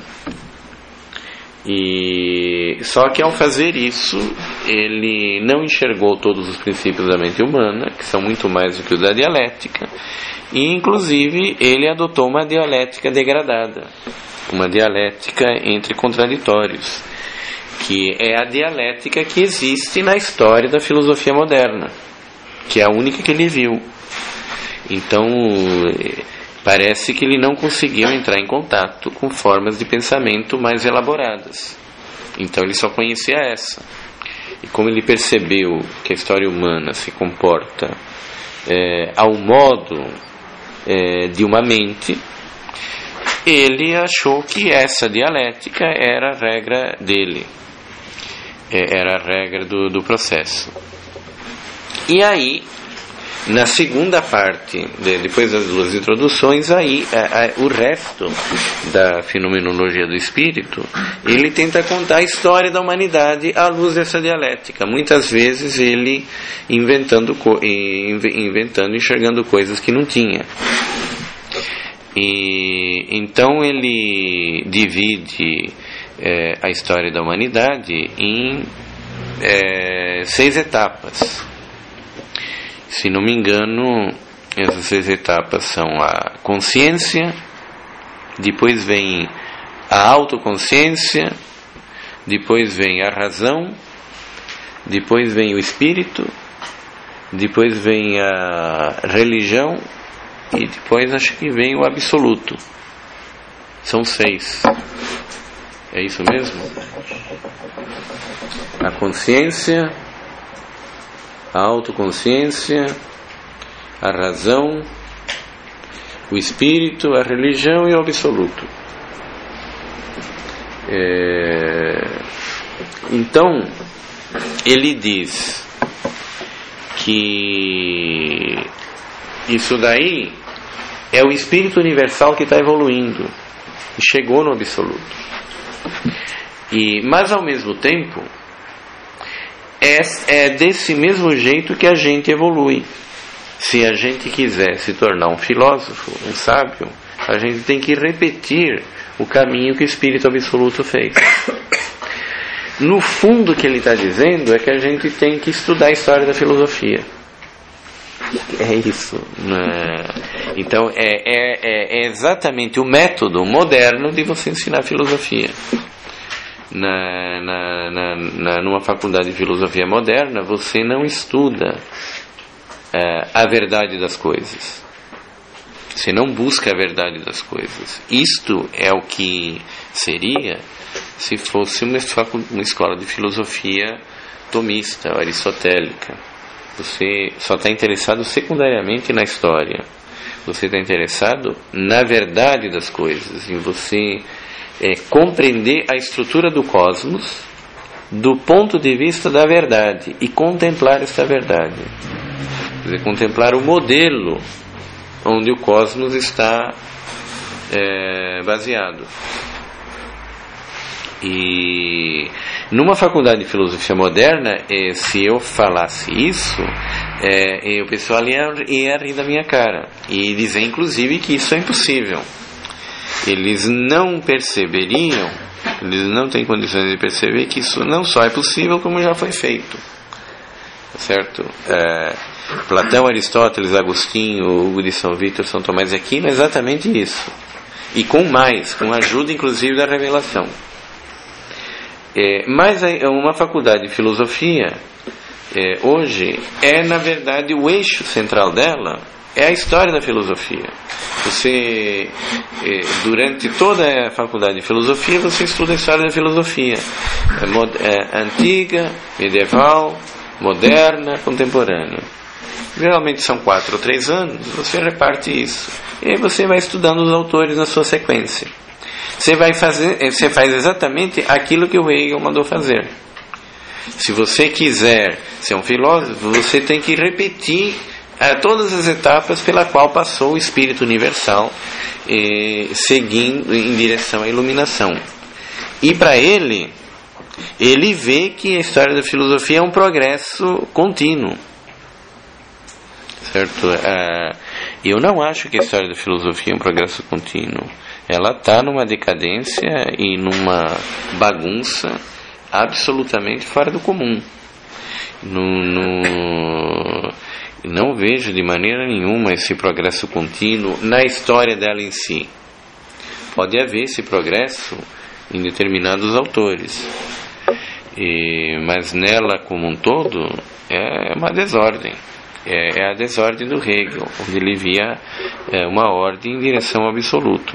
E só que ao fazer isso ele não enxergou todos os princípios da mente humana, que são muito mais do que os da dialética, e inclusive ele adotou uma dialética degradada, uma dialética entre contraditórios, que é a dialética que existe na história da filosofia moderna, que é a única que ele viu. Então parece que ele não conseguiu entrar em contato com formas de pensamento mais elaboradas. Então ele só conhecia essa. E como ele percebeu que a história humana se comporta é, ao modo é, de uma mente, ele achou que essa dialética era a regra dele, é, era a regra do, do processo. E aí, na segunda parte, de, depois das duas introduções, aí a, a, o resto da fenomenologia do espírito, ele tenta contar a história da humanidade à luz dessa dialética. Muitas vezes ele inventando, inventando enxergando coisas que não tinha. E então ele divide é, a história da humanidade em é, seis etapas. Se não me engano, essas seis etapas são a consciência, depois vem a autoconsciência, depois vem a razão, depois vem o espírito, depois vem a religião e depois acho que vem o absoluto. São seis. É isso mesmo? A consciência, a autoconsciência, a razão, o espírito, a religião e o absoluto. É... Então, ele diz que isso daí é o espírito universal que está evoluindo e chegou no absoluto. E, mas ao mesmo tempo É, é desse mesmo jeito que a gente evolui. Se a gente quiser se tornar um filósofo, um sábio, a gente tem que repetir o caminho que o Espírito Absoluto fez. No fundo, o que ele está dizendo é que a gente tem que estudar a história da filosofia. É isso. Então, é, é, é exatamente o método moderno de você ensinar filosofia. Na, na, na, na, numa faculdade de filosofia moderna, você não estuda é, a verdade das coisas. Você não busca a verdade das coisas. Isto é o que seria se fosse uma, uma escola de filosofia tomista, aristotélica. Você só está interessado secundariamente na história. Você está interessado na verdade das coisas, em você É compreender a estrutura do cosmos do ponto de vista da verdade e contemplar esta verdade. Quer dizer, contemplar o modelo onde o cosmos está é, baseado. E numa faculdade de filosofia moderna, é, se eu falasse isso, é, o pessoal ia, ia rir da minha cara e dizer inclusive que isso é impossível. Eles não perceberiam, eles não têm condições de perceber que isso não só é possível, como já foi feito. Certo? É, Platão, Aristóteles, Agostinho, Hugo de São Vítor, São Tomás de Aquino, é exatamente isso. E com mais, com ajuda inclusive da revelação. É, mas uma faculdade de filosofia, é, hoje, é na verdade o eixo central dela, é a história da filosofia. Você, durante toda a faculdade de filosofia, você estuda a história da filosofia. É antiga, medieval, moderna, contemporânea. Geralmente são quatro ou três anos, você reparte isso. E aí você vai estudando os autores na sua sequência. Você vai fazer, você faz exatamente aquilo que o Hegel mandou fazer. Se você quiser ser um filósofo, você tem que repetir eh, todas as etapas pela qual passou o Espírito Universal, eh, seguindo em direção à iluminação. E para ele, ele vê que a história da filosofia é um progresso contínuo. Certo? Uh, eu não acho que a história da filosofia é um progresso contínuo. Ela está numa decadência e numa bagunça absolutamente fora do comum. No, no, não vejo de maneira nenhuma esse progresso contínuo na história dela em si. Pode haver esse progresso em determinados autores, e, mas nela como um todo é uma desordem. É a desordem do Hegel, onde ele via é, uma ordem em direção ao absoluto.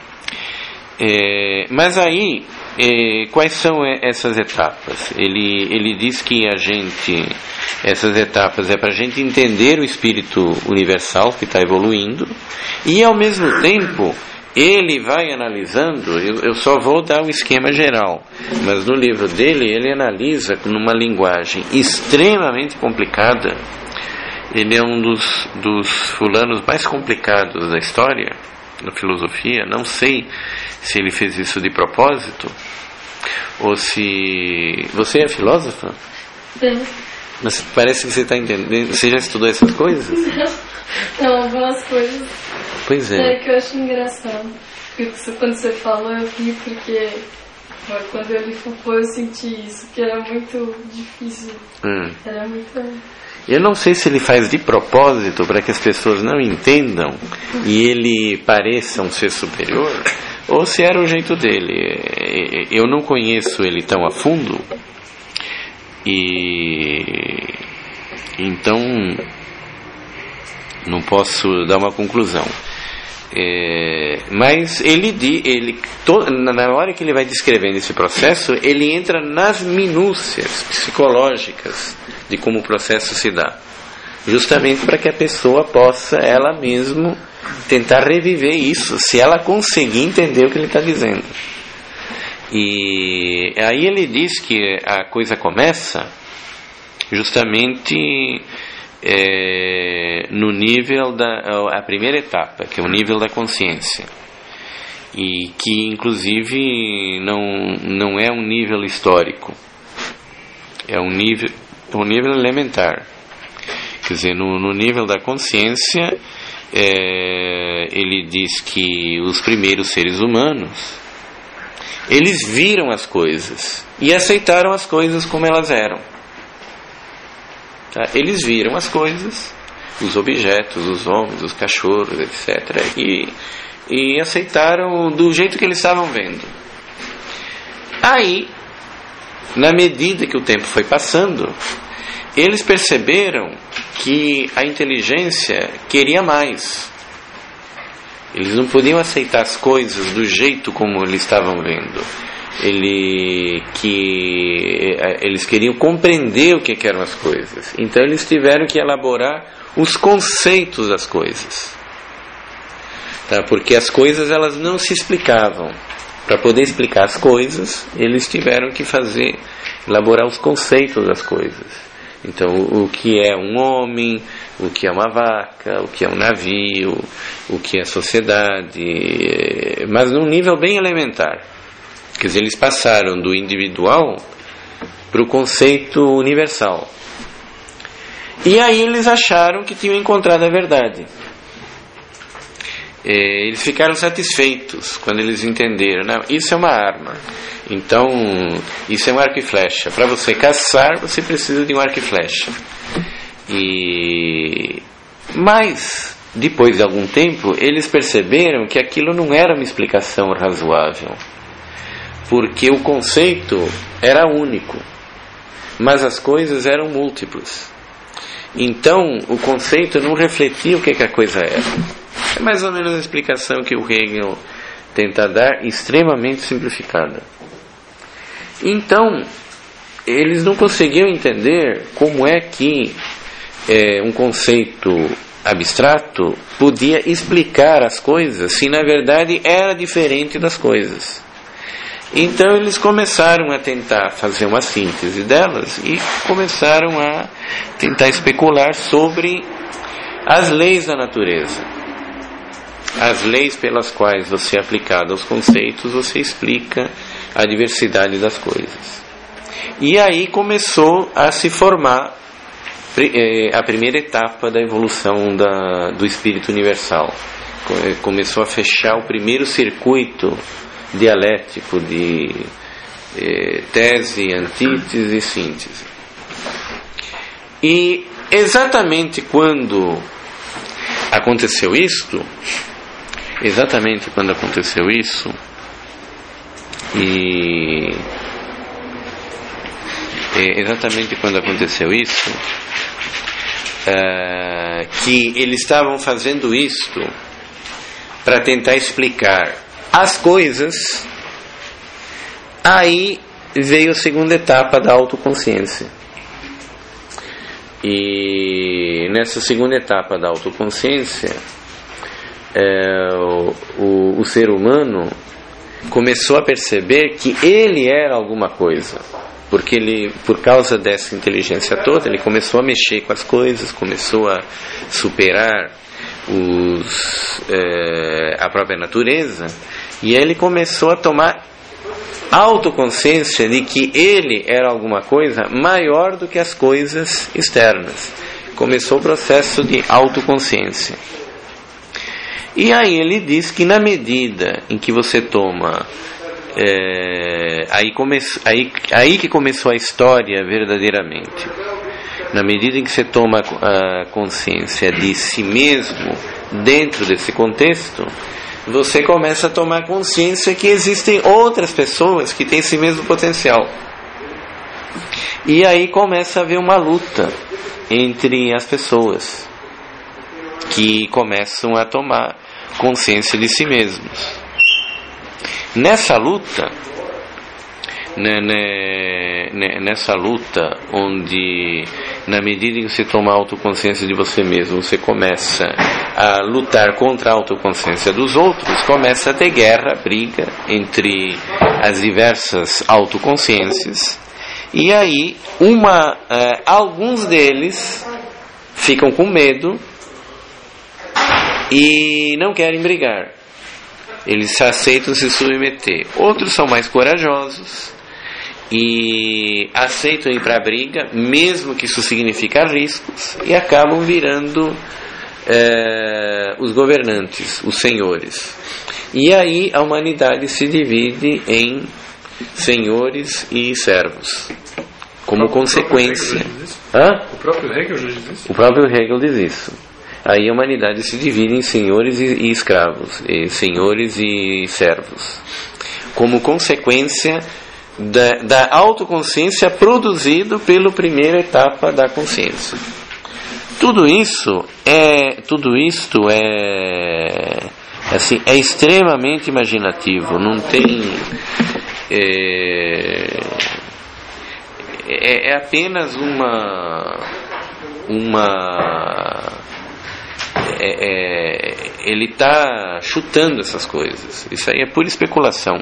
É, mas aí, é, quais são essas etapas? Ele, ele diz que a gente, essas etapas é para a gente entender o espírito universal que está evoluindo, e ao mesmo tempo ele vai analisando. Eu, eu só vou dar o esquema geral, mas no livro dele ele analisa numa linguagem extremamente complicada. Ele é um dos, dos fulanos mais complicados da história, da filosofia. Não sei se ele fez isso de propósito, ou se... Você é filósofa? Sim. Mas parece que você está entendendo. Você já estudou essas coisas? Não, algumas coisas. Pois é. É que eu acho engraçado. Quando você falou, eu ri porque... Quando eu li Foucault, eu senti isso, que era muito difícil. Hum. Era muito... Eu não sei se ele faz de propósito para que as pessoas não entendam e ele pareça um ser superior, ou se era o jeito dele. Eu não conheço ele tão a fundo, e então não posso dar uma conclusão. É, mas ele, ele to, na hora que ele vai descrevendo esse processo, ele entra nas minúcias psicológicas de como o processo se dá, justamente para que a pessoa possa ela mesma tentar reviver isso, se ela conseguir entender o que ele está dizendo. E aí ele diz que a coisa começa justamente É, no nível da a primeira etapa, que é o nível da consciência, e que inclusive não, não é um nível histórico, é um nível, um nível elementar. Quer dizer, no, no nível da consciência, é, ele diz que os primeiros seres humanos, eles viram as coisas e aceitaram as coisas como elas eram. Tá? Eles viram as coisas, os objetos, os homens, os cachorros, etcétera, e, e aceitaram do jeito que eles estavam vendo. Aí, na medida que o tempo foi passando, eles perceberam que a inteligência queria mais. Eles não podiam aceitar as coisas do jeito como eles estavam vendo. Ele, que, eles queriam compreender o que eram as coisas. Então eles tiveram que elaborar os conceitos das coisas, tá? Porque as coisas elas não se explicavam. Para poder explicar as coisas, eles tiveram que fazer, elaborar os conceitos das coisas. Então, o que é um homem, o que é uma vaca, o que é um navio, o que é sociedade, mas num nível bem elementar. Quer dizer, eles passaram do individual para o conceito universal. E aí eles acharam que tinham encontrado a verdade. É, eles ficaram satisfeitos quando eles entenderam, não, isso é uma arma, então isso é um arco e flecha. Para você caçar, você precisa de um arco e flecha. E... Mas, depois de algum tempo, eles perceberam que aquilo não era uma explicação razoável, porque o conceito era único, mas as coisas eram múltiplas. Então o conceito não refletia o que, que a coisa era. É mais ou menos a explicação que o Hegel tenta dar, extremamente simplificada. Então eles não conseguiam entender como é que é, um conceito abstrato podia explicar as coisas se na verdade era diferente das coisas. Então eles começaram a tentar fazer uma síntese delas e começaram a tentar especular sobre as leis da natureza, as leis pelas quais você, aplicado aos conceitos, você explica a diversidade das coisas. E aí começou a se formar a primeira etapa da evolução da, do espírito universal. Começou a fechar o primeiro circuito dialético de eh, tese, antítese e síntese. E exatamente quando aconteceu isto, exatamente quando aconteceu isso, e exatamente quando aconteceu isso, Uh, que eles estavam fazendo isto para tentar explicar as coisas, aí veio a segunda etapa da autoconsciência. E nessa segunda etapa da autoconsciência, é, o, o, o ser humano começou a perceber que ele era alguma coisa. Porque ele, por causa dessa inteligência toda, ele começou a mexer com as coisas, começou a superar os, é, a própria natureza, e ele começou a tomar autoconsciência de que ele era alguma coisa maior do que as coisas externas. Começou o processo de autoconsciência. E aí ele diz que na medida em que você toma É, aí, come, aí, aí que começou a história verdadeiramente. Na medida em que você toma a consciência de si mesmo dentro desse contexto, você começa a tomar consciência que existem outras pessoas que têm esse mesmo potencial. E aí começa a haver uma luta entre as pessoas que começam a tomar consciência de si mesmos. Nessa luta, né, né, nessa luta onde, na medida em que você toma autoconsciência de você mesmo, você começa a lutar contra a autoconsciência dos outros, começa a ter guerra, briga entre as diversas autoconsciências, e aí uma, uh, alguns deles ficam com medo e não querem brigar. Eles aceitam se submeter. Outros são mais corajosos e aceitam ir para a briga, mesmo que isso signifique riscos, e acabam virando é, os governantes, os senhores. E aí a humanidade se divide em senhores e servos, como o consequência. Hã? O próprio Hegel já diz isso? O próprio Hegel diz isso. Aí a humanidade se divide em senhores e, e escravos, e senhores e servos, como consequência da, da autoconsciência produzido pela primeira etapa da consciência. Tudo isso é, tudo isto é, assim, é extremamente imaginativo. Não tem, é, é, é apenas uma, uma É, é, ele está chutando essas coisas. Isso aí é pura especulação.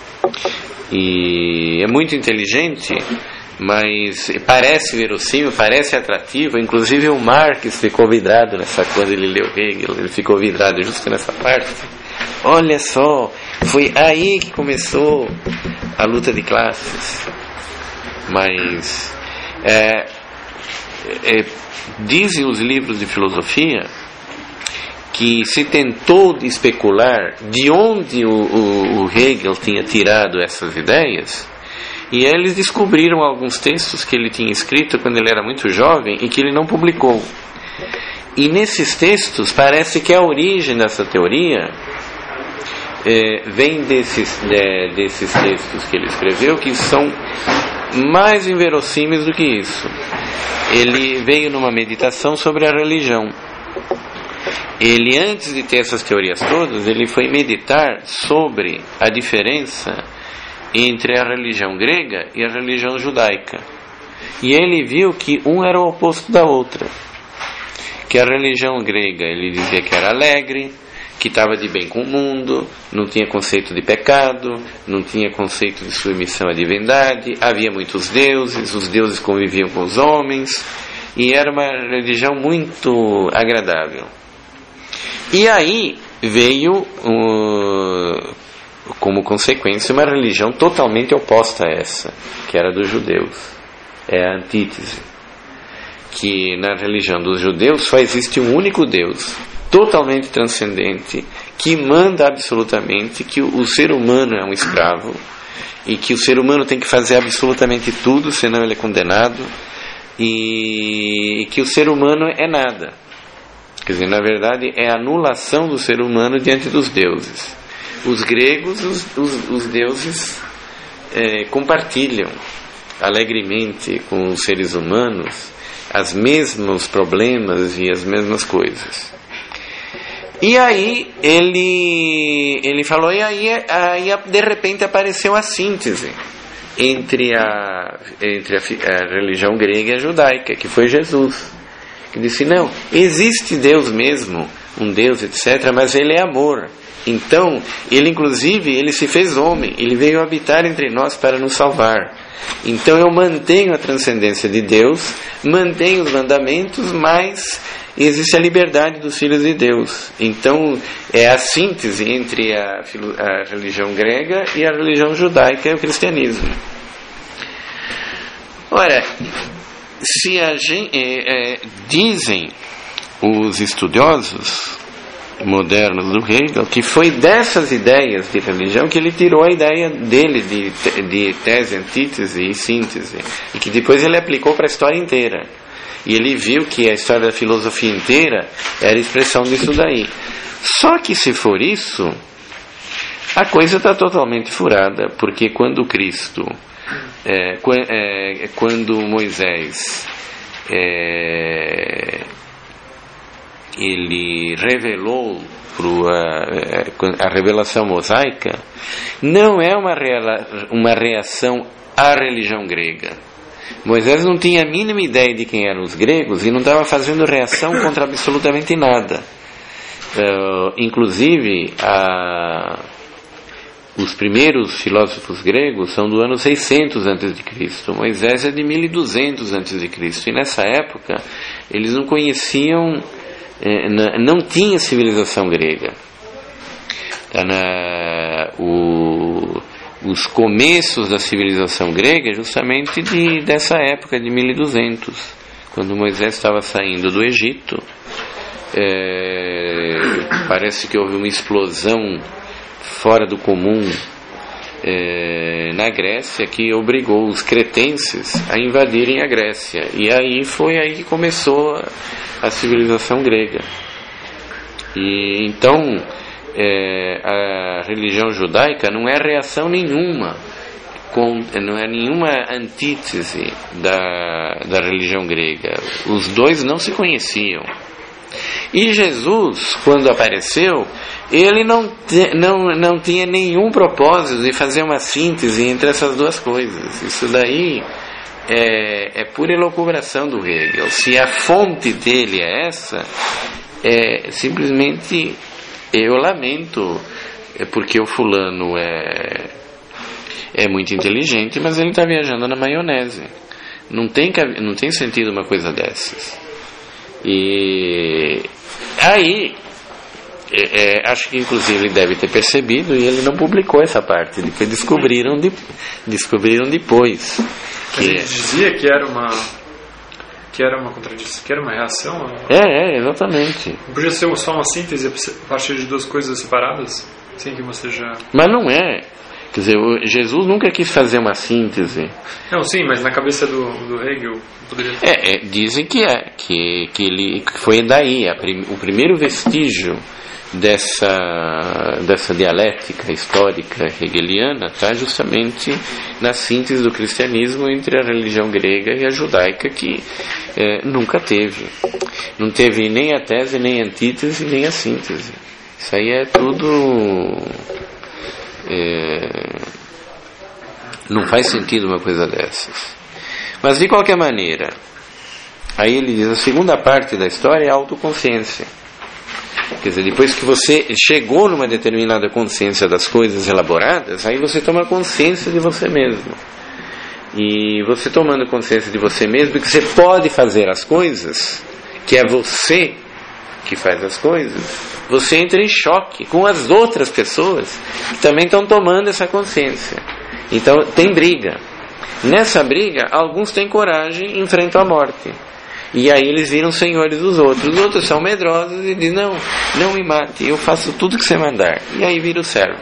E é muito inteligente, mas parece verossímil, parece atrativo. Inclusive o Marx ficou vidrado nessa, quando ele leu Hegel, ele ficou vidrado justo nessa parte. Olha só, foi aí que começou a luta de classes. Mas é, é, dizem os livros de filosofia que se tentou especular de onde o, o, o Hegel tinha tirado essas ideias, e eles descobriram alguns textos que ele tinha escrito quando ele era muito jovem e que ele não publicou. E nesses textos parece que a origem dessa teoria é, vem desses, é, desses textos que ele escreveu, que são mais inverossímeis do que isso. ele veio numa meditação sobre a religião. Ele, antes de ter essas teorias todas, ele foi meditar sobre a diferença entre a religião grega e a religião judaica. E ele viu que um era o oposto da outra. Que a religião grega, ele dizia que era alegre, que estava de bem com o mundo, não tinha conceito de pecado, não tinha conceito de submissão à divindade, havia muitos deuses, os deuses conviviam com os homens, e era uma religião muito agradável. E aí veio, uh, como consequência, uma religião totalmente oposta a essa, que era dos judeus. É a antítese. Que na religião dos judeus só existe um único Deus, totalmente transcendente, que manda absolutamente, que o ser humano é um escravo, e que o ser humano tem que fazer absolutamente tudo, senão ele é condenado, e que o ser humano é nada. Quer dizer, na verdade, é a anulação do ser humano diante dos deuses. Os gregos, os, os, os deuses é, compartilham alegremente com os seres humanos os mesmos problemas e as mesmas coisas. E aí ele ele falou, e aí, aí de repente apareceu a síntese entre a, entre a, a religião grega e a judaica, que foi Jesus, que disse, não, existe Deus mesmo, um Deus, etcétera, mas ele é amor. Então, ele inclusive, ele se fez homem, ele veio habitar entre nós para nos salvar. Então eu mantenho a transcendência de Deus, mantenho os mandamentos, mas existe a liberdade dos filhos de Deus. Então é a síntese entre a, a religião grega e a religião judaica e o cristianismo. Ora, se a gente, é, é, dizem os estudiosos modernos do Hegel que foi dessas ideias de religião que ele tirou a ideia dele de, de tese, antítese e síntese, e que depois ele aplicou para a história inteira, e ele viu que a história da filosofia inteira era expressão disso daí. Só que se for isso, a coisa está totalmente furada, porque quando Cristo é, é, quando Moisés é, ele revelou pro, a, a revelação mosaica, não é uma, uma reação à religião grega. Moisés não tinha a mínima ideia de quem eram os gregos e não estava fazendo reação contra absolutamente nada. Uh, inclusive, a, os primeiros filósofos gregos são do ano seiscentos antes de Cristo. Moisés é de mil e duzentos antes de Cristo. E nessa época, eles não conheciam... não tinha civilização grega. Na, o, os começos da civilização grega é justamente de, dessa época de mil e duzentos, quando Moisés estava saindo do Egito. É, parece que houve uma explosão fora do comum é, na Grécia, que obrigou os cretenses a invadirem a Grécia, e aí foi aí que começou a, a civilização grega. E então é, a religião judaica não é reação nenhuma, com, não é nenhuma antítese da, da religião grega. Os dois não se conheciam. E Jesus, quando apareceu, ele não, te, não, não tinha nenhum propósito de fazer uma síntese entre essas duas coisas. Isso daí é, é pura elucubração do Hegel. Se a fonte dele é essa, é simplesmente, eu lamento, é porque o fulano é, é muito inteligente, mas ele está viajando na maionese. Não tem, não tem sentido uma coisa dessas. E aí é, é, acho que inclusive ele deve ter percebido, e ele não publicou essa parte, que descobriram, de, descobriram depois que ele dizia que era uma que era uma contradição, que era uma reação. É, é, exatamente. Não podia ser só uma síntese a partir de duas coisas separadas, sem que você já... Mas não é. Quer dizer, Jesus nunca quis fazer uma síntese. Não, sim, mas na cabeça do, do Hegel poderia... É, é, dizem que é, que, que ele que foi daí, a prim, o primeiro vestígio dessa, dessa dialética histórica hegeliana está justamente na síntese do cristianismo entre a religião grega e a judaica, que é, nunca teve. Não teve nem a tese, nem a antítese, nem a síntese. Isso aí é tudo... É, não faz sentido uma coisa dessas. Mas, de qualquer maneira, aí ele diz, a segunda parte da história é a autoconsciência. Quer dizer, depois que você chegou numa determinada consciência das coisas elaboradas, aí você toma consciência de você mesmo. E você tomando consciência de você mesmo, que você pode fazer as coisas, que é você que faz as coisas, você entra em choque com as outras pessoas que também estão tomando essa consciência. Então tem briga. Nessa briga, alguns têm coragem e enfrentam a morte. E aí eles viram senhores dos outros. Os outros são medrosos e dizem, não, não me mate, eu faço tudo que você mandar. E aí vira o servo.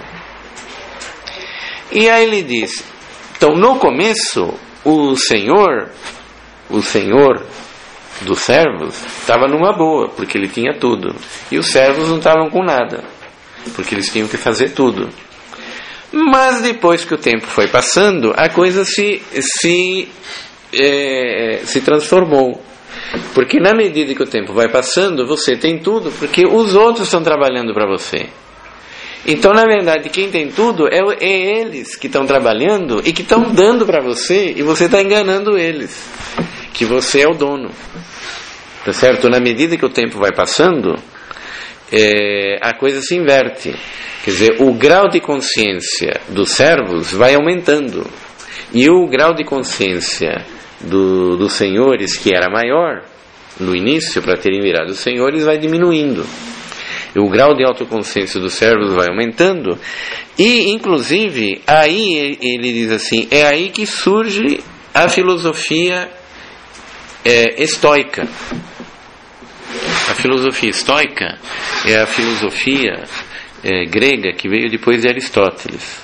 E aí ele diz, então no começo, o senhor, o senhor dos servos estava numa boa, porque ele tinha tudo. E os servos não estavam com nada, porque eles tinham que fazer tudo. Mas depois que o tempo foi passando, a coisa se, se, é, se transformou. Porque na medida que o tempo vai passando, você tem tudo, porque os outros estão trabalhando para você. Então, na verdade, quem tem tudo é, é eles que estão trabalhando e que estão dando para você, e você está enganando eles, que você é o dono. Tá certo? Na medida que o tempo vai passando, é, a coisa se inverte. Quer dizer, o grau de consciência dos servos vai aumentando, e o grau de consciência do, dos senhores, que era maior no início, para terem virado senhores, vai diminuindo. O grau de autoconsciência dos servos vai aumentando, e inclusive aí ele diz assim, é aí que surge a filosofia é, estoica. A filosofia estoica é a filosofia é, grega que veio depois de Aristóteles.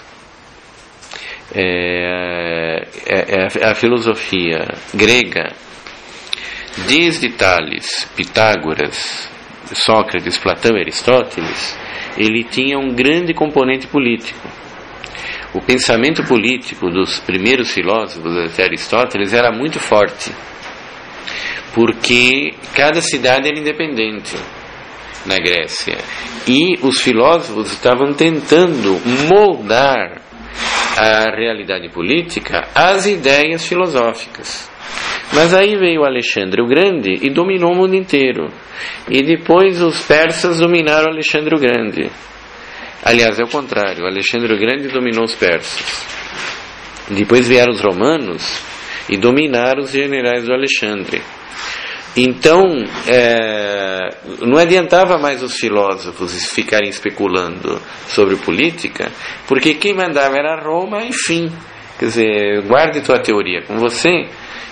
É, é, é a filosofia grega, desde Tales, Pitágoras, Sócrates, Platão e Aristóteles, ele tinha um grande componente político. O pensamento político dos primeiros filósofos até Aristóteles era muito forte, porque cada cidade era independente na Grécia, e os filósofos estavam tentando moldar a realidade política às ideias filosóficas. Mas aí veio Alexandre o Grande e dominou o mundo inteiro. E depois os persas dominaram Alexandre o Grande. Aliás, é o contrário. Alexandre o Grande dominou os persas. Depois vieram os romanos e dominaram os generais do Alexandre. Então, é, não adiantava mais os filósofos ficarem especulando sobre política, porque quem mandava era Roma, enfim. Quer dizer, guarde tua teoria com você,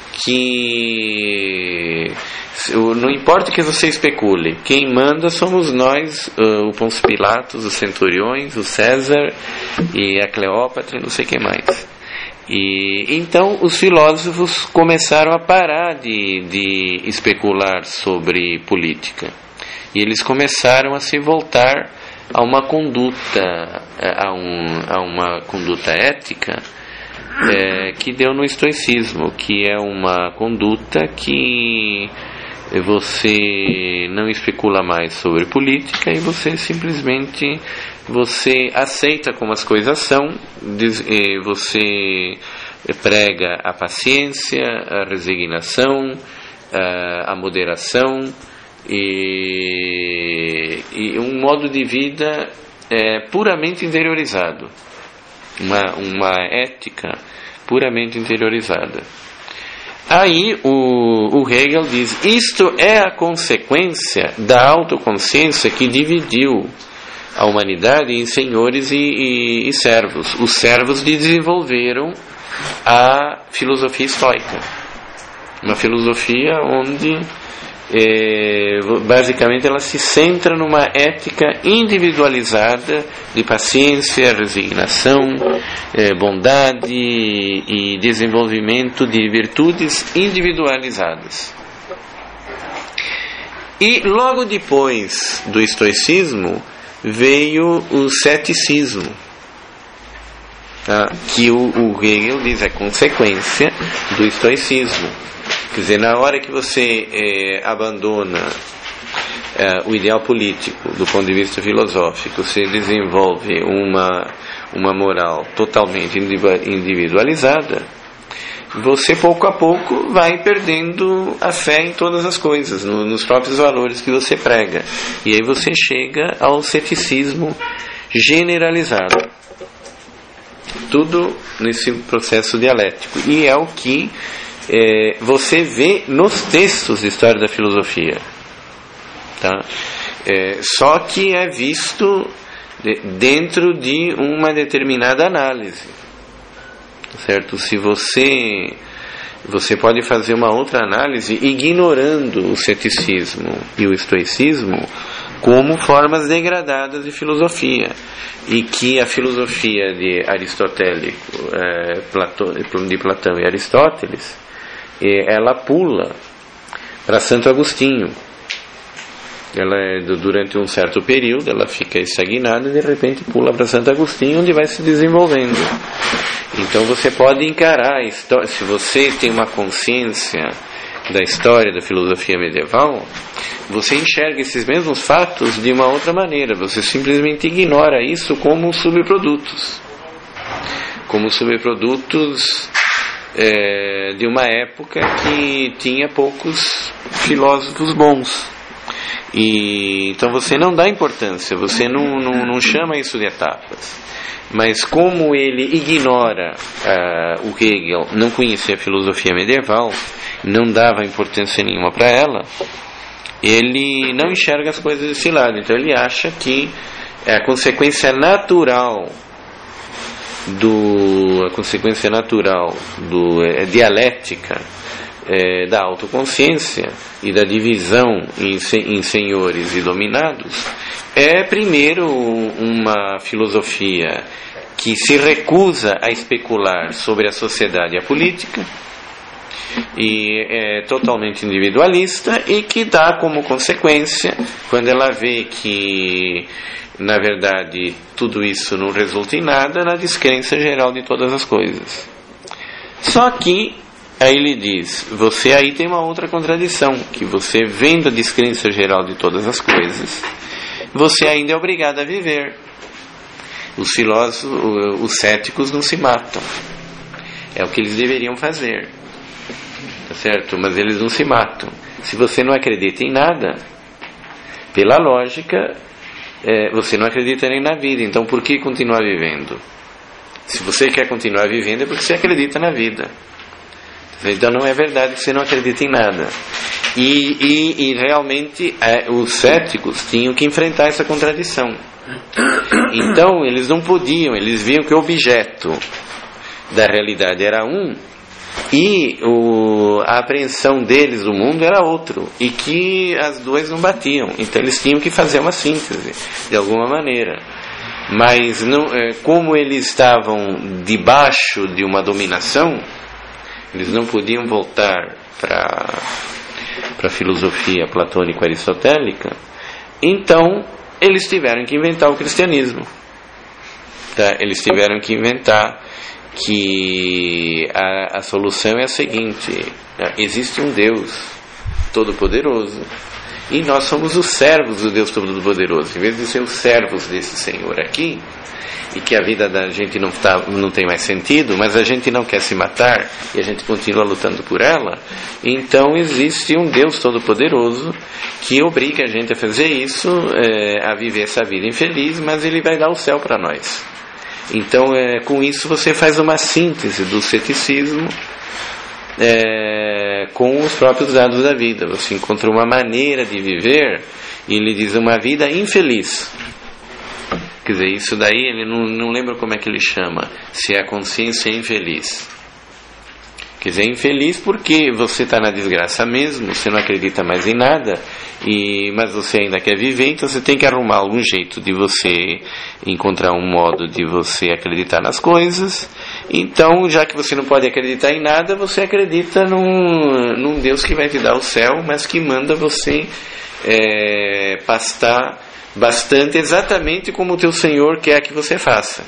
que não importa que você especule, quem manda somos nós, o Pôncio Pilatos, os centuriões, o César e a Cleópatra e não sei o que mais. E então os filósofos começaram a parar de, de especular sobre política, e eles começaram a se voltar a uma conduta, a, um, a uma conduta ética, É, que deu no estoicismo, que é uma conduta que você não especula mais sobre política e você simplesmente você aceita como as coisas são, você prega a paciência, a resignação, a, a moderação e, e um modo de vida é, puramente interiorizado. Uma, uma ética puramente interiorizada. Aí o, o Hegel diz, isto é a consequência da autoconsciência que dividiu a humanidade em senhores e, e, e servos. Os servos desenvolveram a filosofia estoica, uma filosofia onde É, basicamente ela se centra numa ética individualizada de paciência, resignação, é, bondade e desenvolvimento de virtudes individualizadas. E logo depois do estoicismo veio o ceticismo, tá? Que o, o Hegel diz é consequência do estoicismo. Quer dizer, na hora que você é, abandona é, o ideal político do ponto de vista filosófico, você desenvolve uma, uma moral totalmente individualizada, você pouco a pouco vai perdendo a fé em todas as coisas, no, nos próprios valores que você prega. E aí você chega ao ceticismo generalizado. Tudo nesse processo dialético. E é o que é, você vê nos textos de história da filosofia. Tá? É, só que é visto de, dentro de uma determinada análise. Certo? Se você você pode fazer uma outra análise ignorando o ceticismo e o estoicismo como formas degradadas de filosofia, e que a filosofia de Aristotélico, é, Platão, de Platão e Aristóteles, é, ela pula para Santo Agostinho. Ela é, durante um certo período ela fica estagnada e de repente pula para Santo Agostinho, onde vai se desenvolvendo. Então você pode encarar a história, se você tem uma consciência da história da filosofia medieval, você enxerga esses mesmos fatos de uma outra maneira. Você simplesmente ignora isso como subprodutos, como subprodutos é, de uma época que tinha poucos filósofos bons. E então você não dá importância, você não, não, não chama isso de etapas. Mas como ele ignora uh, o Hegel, não conhecia a filosofia medieval, não dava importância nenhuma para ela, ele não enxerga as coisas desse lado. Então ele acha que a consequência natural do a consequência natural do é, dialética é, da autoconsciência e da divisão em, em senhores e dominados é primeiro uma filosofia que se recusa a especular sobre a sociedade e a política, e é totalmente individualista, e que dá como consequência, quando ela vê que na verdade tudo isso não resulta em nada, na descrença geral de todas as coisas. Só que aí ele diz, você aí tem uma outra contradição, que você vendo a descrença geral de todas as coisas, você ainda é obrigado a viver. Os filósofos, os céticos não se matam, é o que eles deveriam fazer, tá certo? Mas eles não se matam. Se você não acredita em nada, pela lógica, é, você não acredita nem na vida. Então por que continuar vivendo? Se você quer continuar vivendo é porque você acredita na vida. Então não é verdade que você não acredita em nada. E, e, e realmente é, os céticos tinham que enfrentar essa contradição. Então eles não podiam, eles viam que o objeto da realidade era um e o, a apreensão deles do mundo era outro, e que as duas não batiam. Então eles tinham que fazer uma síntese de alguma maneira. Mas não, como eles estavam debaixo de uma dominação, eles não podiam voltar para para a filosofia platônico-aristotélica. Então eles tiveram que inventar o cristianismo, tá? Eles tiveram que inventar que a, a solução é a seguinte, tá? Existe um Deus Todo-Poderoso e nós somos os servos do Deus Todo-Poderoso. Em vez de ser os servos desse Senhor aqui, e que a vida da gente não, tá, não tem mais sentido, mas a gente não quer se matar e a gente continua lutando por ela, então existe um Deus Todo-Poderoso que obriga a gente a fazer isso, é, a viver essa vida infeliz, mas ele vai dar o céu para nós. Então é, com isso você faz uma síntese do ceticismo é, com os próprios dados da vida. Você encontra uma maneira de viver, e ele diz uma vida infeliz. Quer dizer, isso daí ele não, não lembra como é que ele chama, se é a consciência infeliz. Quer dizer, infeliz porque você está na desgraça mesmo, você não acredita mais em nada, e, mas você ainda quer viver, então você tem que arrumar algum jeito de você encontrar um modo de você acreditar nas coisas. Então, já que você não pode acreditar em nada, você acredita num, num Deus que vai te dar o céu, mas que manda você é, pastar bastante, exatamente como o teu Senhor quer que você faça.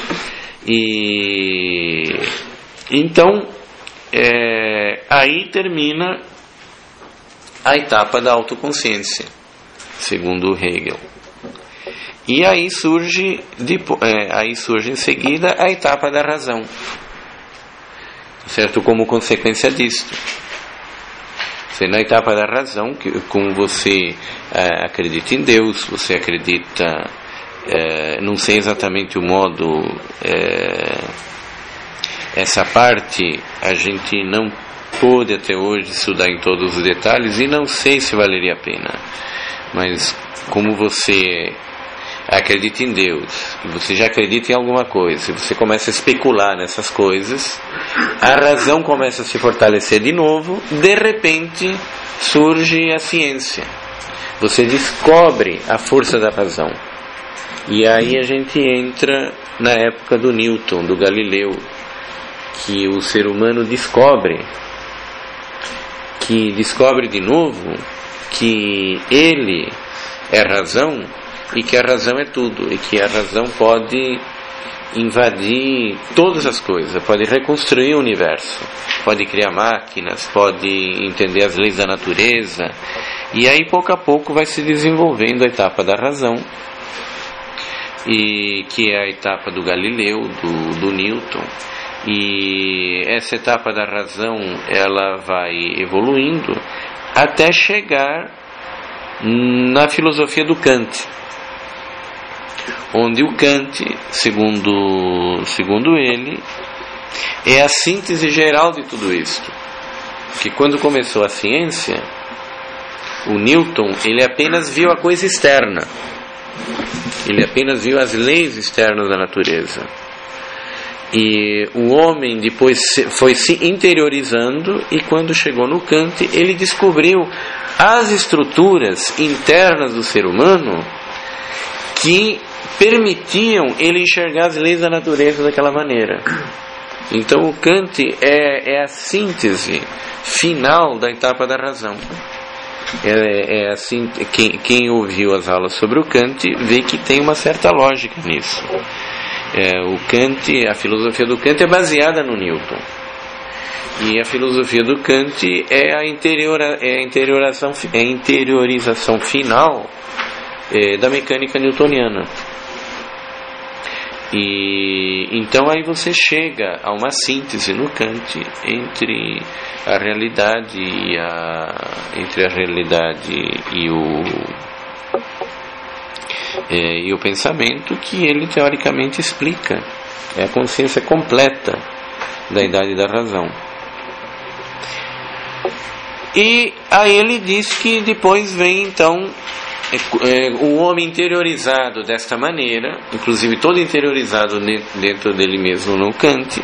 E então é, aí termina a etapa da autoconsciência, segundo Hegel. E aí surge, depois, é, aí surge em seguida a etapa da razão, certo? Como consequência disto. Na etapa da razão, que, como você é, acredita em Deus, você acredita, é, não sei exatamente o modo, é, essa parte a gente não pôde até hoje estudar em todos os detalhes e não sei se valeria a pena, mas como você acredita em Deus, e você já acredita em alguma coisa, e você começa a especular nessas coisas, a razão começa a se fortalecer de novo, de repente surge a ciência. Você descobre a força da razão. E aí a gente entra na época do Newton, do Galileu, que o ser humano descobre, que descobre de novo que ele é razão, e que a razão é tudo, e que a razão pode invadir todas as coisas, pode reconstruir o universo, pode criar máquinas, pode entender as leis da natureza. E aí pouco a pouco vai se desenvolvendo a etapa da razão, e que é a etapa do Galileu, do, do Newton. E essa etapa da razão, ela vai evoluindo até chegar na filosofia do Kant, onde o Kant, segundo, segundo ele, é a síntese geral de tudo isto. Que quando começou a ciência, o Newton, ele apenas viu a coisa externa, ele apenas viu as leis externas da natureza. E o homem depois foi se interiorizando, e quando chegou no Kant, ele descobriu as estruturas internas do ser humano que permitiam ele enxergar as leis da natureza daquela maneira. Então o Kant é, é a síntese final da etapa da razão. É, é assim, quem, quem ouviu as aulas sobre o Kant vê que tem uma certa lógica nisso. É, o Kant, a filosofia do Kant é baseada no Newton. E a filosofia do Kant é a, interiora, é a, interiorização, é a interiorização final é, da mecânica newtoniana. E então aí você chega a uma síntese no Kant entre a realidade e a entre a realidade e o é, e o pensamento, que ele teoricamente explica. É a consciência completa da idade da razão. E aí ele diz que depois vem então É, o homem interiorizado desta maneira, inclusive todo interiorizado dentro dele mesmo no Kant,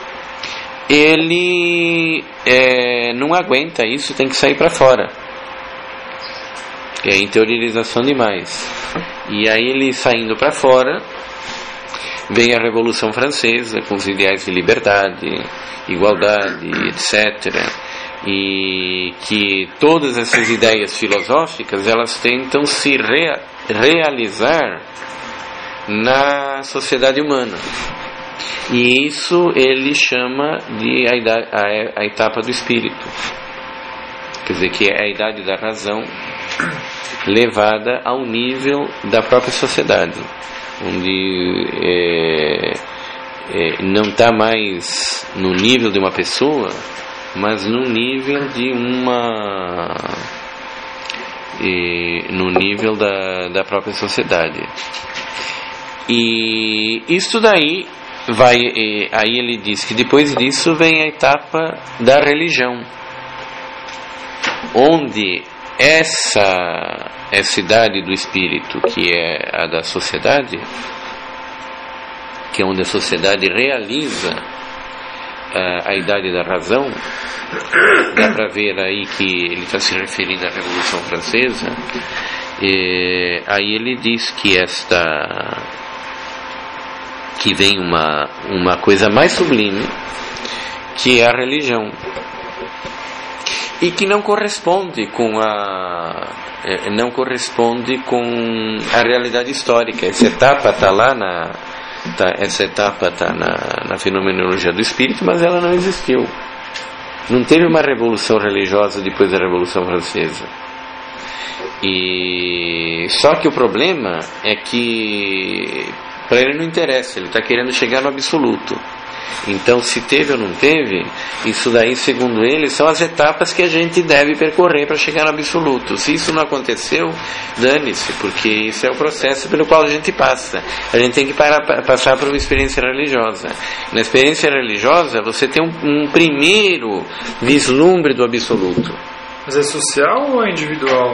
ele é, não aguenta isso, tem que sair para fora, que é interiorização demais. E aí ele saindo para fora, vem a Revolução Francesa com os ideais de liberdade, igualdade, etcétera, e que todas essas ideias filosóficas, elas tentam se rea- realizar na sociedade humana, e isso ele chama de a, idade, a, a etapa do espírito, quer dizer, que é a idade da razão levada ao nível da própria sociedade, onde é, é, não está mais no nível de uma pessoa, mas no nível de uma e, no nível da, da própria sociedade. E isso daí vai e, aí ele diz que depois disso vem a etapa da religião, onde essa essa idade do espírito, que é a da sociedade, que é onde a sociedade realiza a idade da razão, dá para ver aí que ele está se referindo à Revolução Francesa. E aí ele diz que esta que vem uma uma coisa mais sublime, que é a religião. e que não corresponde com a não corresponde com a realidade histórica. Essa etapa está lá na tá, essa etapa está na, na fenomenologia do espírito, mas ela não existiu. Não teve uma revolução religiosa depois da Revolução Francesa. E só que o problema é que para ele não interessa, ele está querendo chegar no absoluto. Então, se teve ou não teve, isso daí, segundo ele, são as etapas que a gente deve percorrer para chegar no absoluto. Se isso não aconteceu, dane-se, porque isso é o processo pelo qual a gente passa. A gente tem que parar, passar por uma experiência religiosa. Na experiência religiosa, você tem um, um primeiro vislumbre do absoluto. Mas é social ou é individual?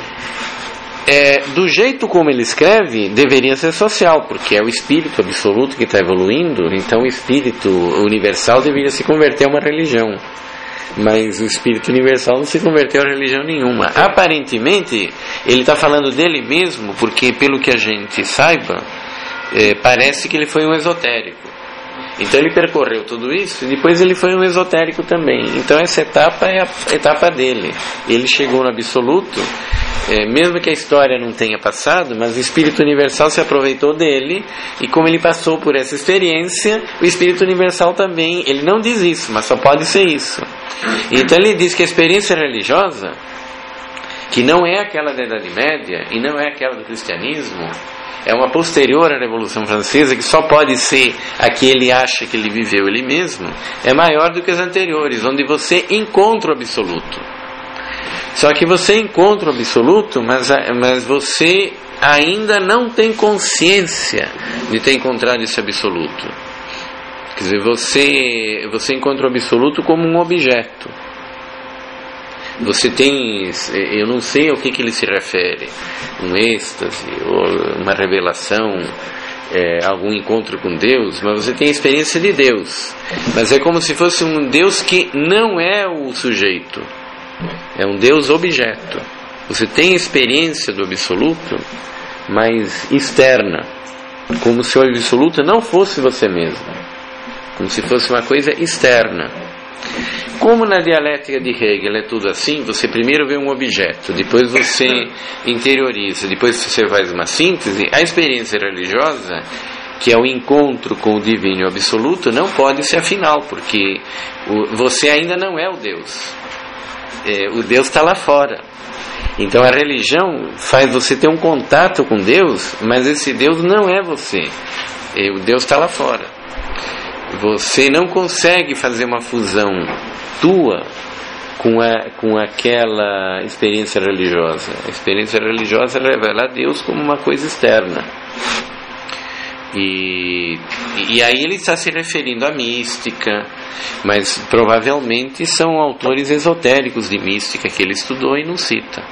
É, do jeito como ele escreve, deveria ser social, porque é o espírito absoluto que está evoluindo. Então o espírito universal deveria se converter a uma religião, mas o espírito universal não se converteu a religião nenhuma. Aparentemente ele está falando dele mesmo, porque pelo que a gente saiba, é, parece que ele foi um esotérico. Então ele percorreu tudo isso e depois ele foi um esotérico também. Então essa etapa é a etapa dele. Ele chegou no absoluto, é, mesmo que a história não tenha passado, mas o Espírito Universal se aproveitou dele, e como ele passou por essa experiência, o Espírito Universal também, ele não diz isso, mas só pode ser isso. Então ele diz que a experiência religiosa, que não é aquela da Idade Média e não é aquela do cristianismo, é uma posterior à Revolução Francesa, que só pode ser a que ele acha que ele viveu ele mesmo, é maior do que as anteriores, onde você encontra o absoluto. Só que você encontra o absoluto, mas, mas você ainda não tem consciência de ter encontrado esse absoluto. Quer dizer, você, você encontra o absoluto como um objeto. Você tem, eu não sei ao que, que ele se refere, um êxtase, ou uma revelação, é, algum encontro com Deus, mas você tem a experiência de Deus. Mas é como se fosse um Deus que não é o sujeito, é um Deus objeto. Você tem a experiência do absoluto, mas externa, como se o absoluto não fosse você mesmo, como se fosse uma coisa externa. Como na dialética de Hegel é tudo assim, você primeiro vê um objeto, depois você interioriza, depois você faz uma síntese. A experiência religiosa, que é o encontro com o divino absoluto, não pode ser a final, porque o, você ainda não é o Deus. É, o Deus está lá fora. Então a religião faz você ter um contato com Deus, mas esse Deus não é você. É, o Deus está lá fora. Você não consegue fazer uma fusão tua com, a, com aquela experiência religiosa. A experiência religiosa revela a Deus como uma coisa externa. E, e aí ele está se referindo à mística, mas provavelmente são autores esotéricos de mística que ele estudou e não cita.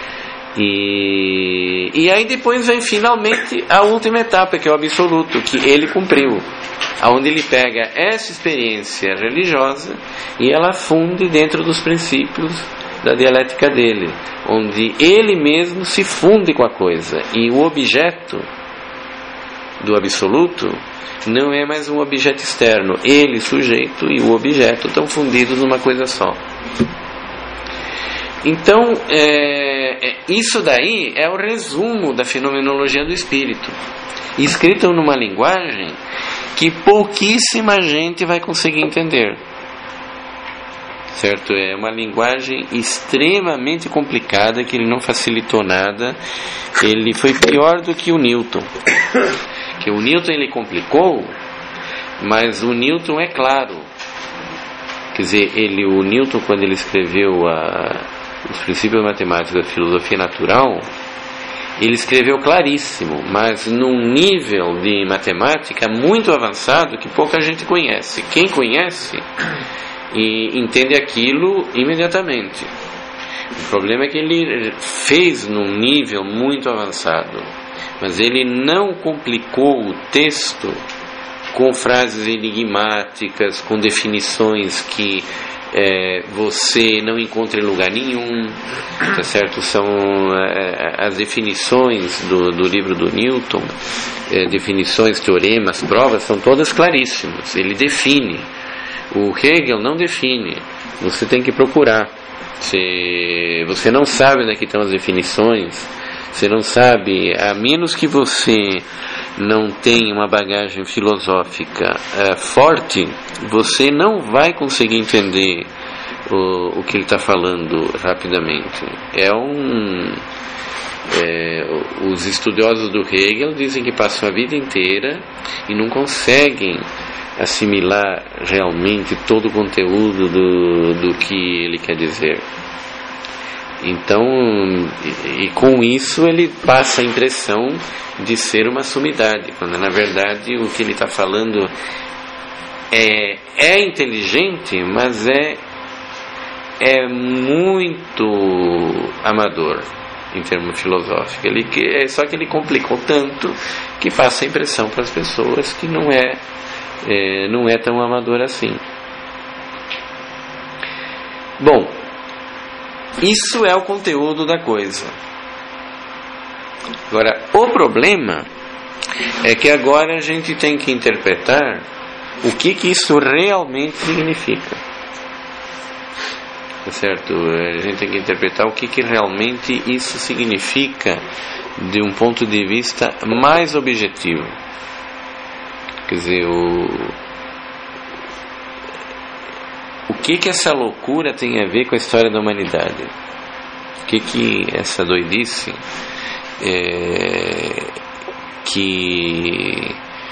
E, e aí depois vem finalmente a última etapa, que é o absoluto, que ele cumpriu, onde ele pega essa experiência religiosa e ela funde dentro dos princípios da dialética dele, onde ele mesmo se funde com a coisa, e o objeto do absoluto não é mais um objeto externo. Ele, sujeito, e o objeto estão fundidos numa coisa só. Então, é, é, isso daí é o resumo da fenomenologia do espírito, escrito numa linguagem que pouquíssima gente vai conseguir entender, certo? É uma linguagem extremamente complicada, que ele não facilitou nada. Ele foi pior do que o Newton, que o Newton ele complicou, mas o Newton é claro. Quer dizer, ele, o Newton, quando ele escreveu a, os princípios matemáticos da filosofia natural, ele escreveu claríssimo, mas num nível de matemática muito avançado que pouca gente conhece. Quem conhece e entende aquilo imediatamente. O problema é que ele fez num nível muito avançado, mas ele não complicou o texto com frases enigmáticas, com definições que é, você não encontra em lugar nenhum, tá certo? São é, as definições do, do livro do Newton, é, definições, teoremas, provas, são todas claríssimas. Ele define. O Hegel não define, você tem que procurar. Se você não sabe onde é que estão as definições, você não sabe, a menos que você não tenha uma bagagem filosófica é, forte, você não vai conseguir entender o, o que ele está falando rapidamente. É um... É, os estudiosos do Hegel dizem que passam a vida inteira e não conseguem assimilar realmente todo o conteúdo do, do que ele quer dizer. Então, e, e com isso ele passa a impressão de ser uma sumidade, quando na verdade o que ele está falando é, é inteligente, mas é, é muito amador em termos filosóficos. Ele, é só que ele complicou tanto que passa a impressão para as pessoas que não é, é, não é tão amador assim. Bom, isso é o conteúdo da coisa. Agora, o problema é que agora a gente tem que interpretar o que, que isso realmente significa. Certo? A gente tem que interpretar o que, que realmente isso significa de um ponto de vista mais objetivo. Quer dizer, o, o que que essa loucura tem a ver com a história da humanidade? O que que essa doidice é, que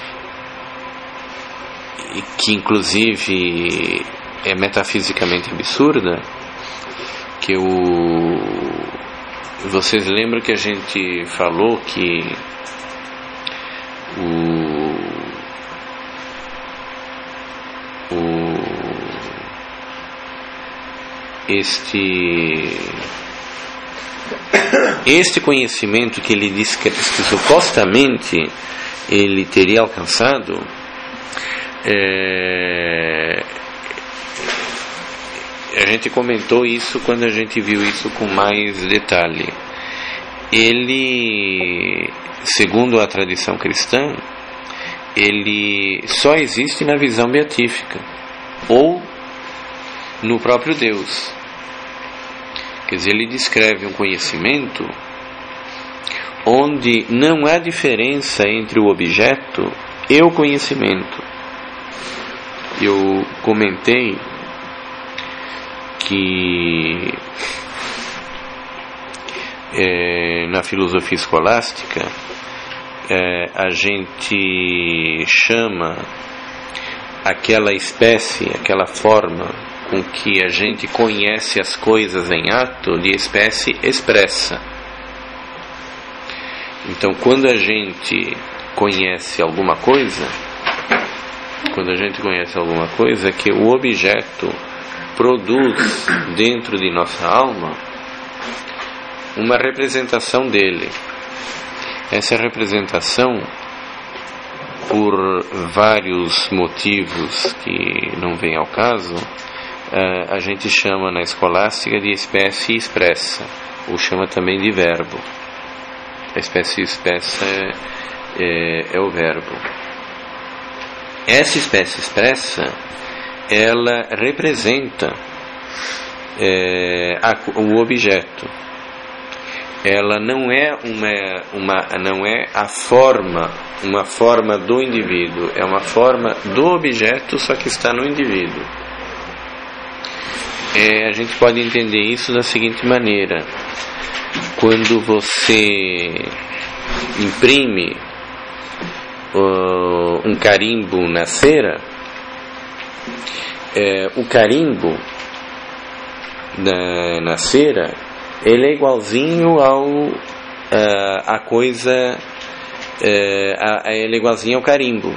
que inclusive é metafisicamente absurda, que o vocês lembram que a gente falou que o, o este este conhecimento que ele disse que, que supostamente ele teria alcançado, é, a gente comentou isso quando a gente viu isso com mais detalhe. Ele, segundo a tradição cristã, ele só existe na visão beatífica ou no próprio Deus. Quer dizer, ele descreve um conhecimento onde não há diferença entre o objeto e o conhecimento. Eu comentei que é, na filosofia escolástica é, a gente chama aquela espécie, aquela forma com que a gente conhece as coisas em ato de espécie expressa. Então, quando a gente conhece alguma coisa, quando a gente conhece alguma coisa, que o objeto produz dentro de nossa alma uma representação dele. Essa representação, por vários motivos que não vêm ao caso, a gente chama na escolástica de espécie expressa, ou chama também de verbo. A espécie expressa é, é, é o verbo. Essa espécie expressa, ela representa é, a, o objeto. Ela não é uma, uma, não é a forma, uma forma do indivíduo, é uma forma do objeto, só que está no indivíduo. É, a gente pode entender isso da seguinte maneira: quando você imprime uh, um carimbo na cera, é, o carimbo na, na cera, ele é igualzinho ao uh, a coisa uh, a, a, ele é igualzinho ao carimbo,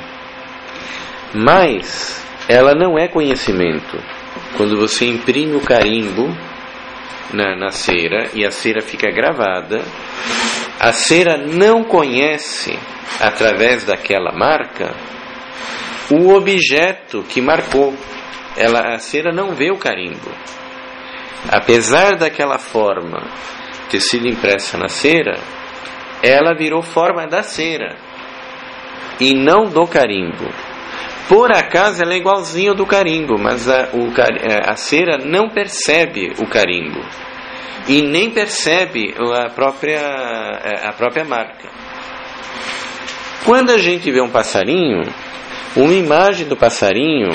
mas ela não é conhecimento. Quando você imprime o carimbo na, na cera e a cera fica gravada, a cera não conhece, através daquela marca, o objeto que marcou. Ela, a cera não vê o carimbo. Apesar daquela forma ter sido impressa na cera, ela virou forma da cera e não do carimbo. por acaso ela é igualzinha ao do carimbo, mas a, o, a cera não percebe o carimbo e nem percebe a própria, a própria marca. Quando a gente vê um passarinho, uma imagem do passarinho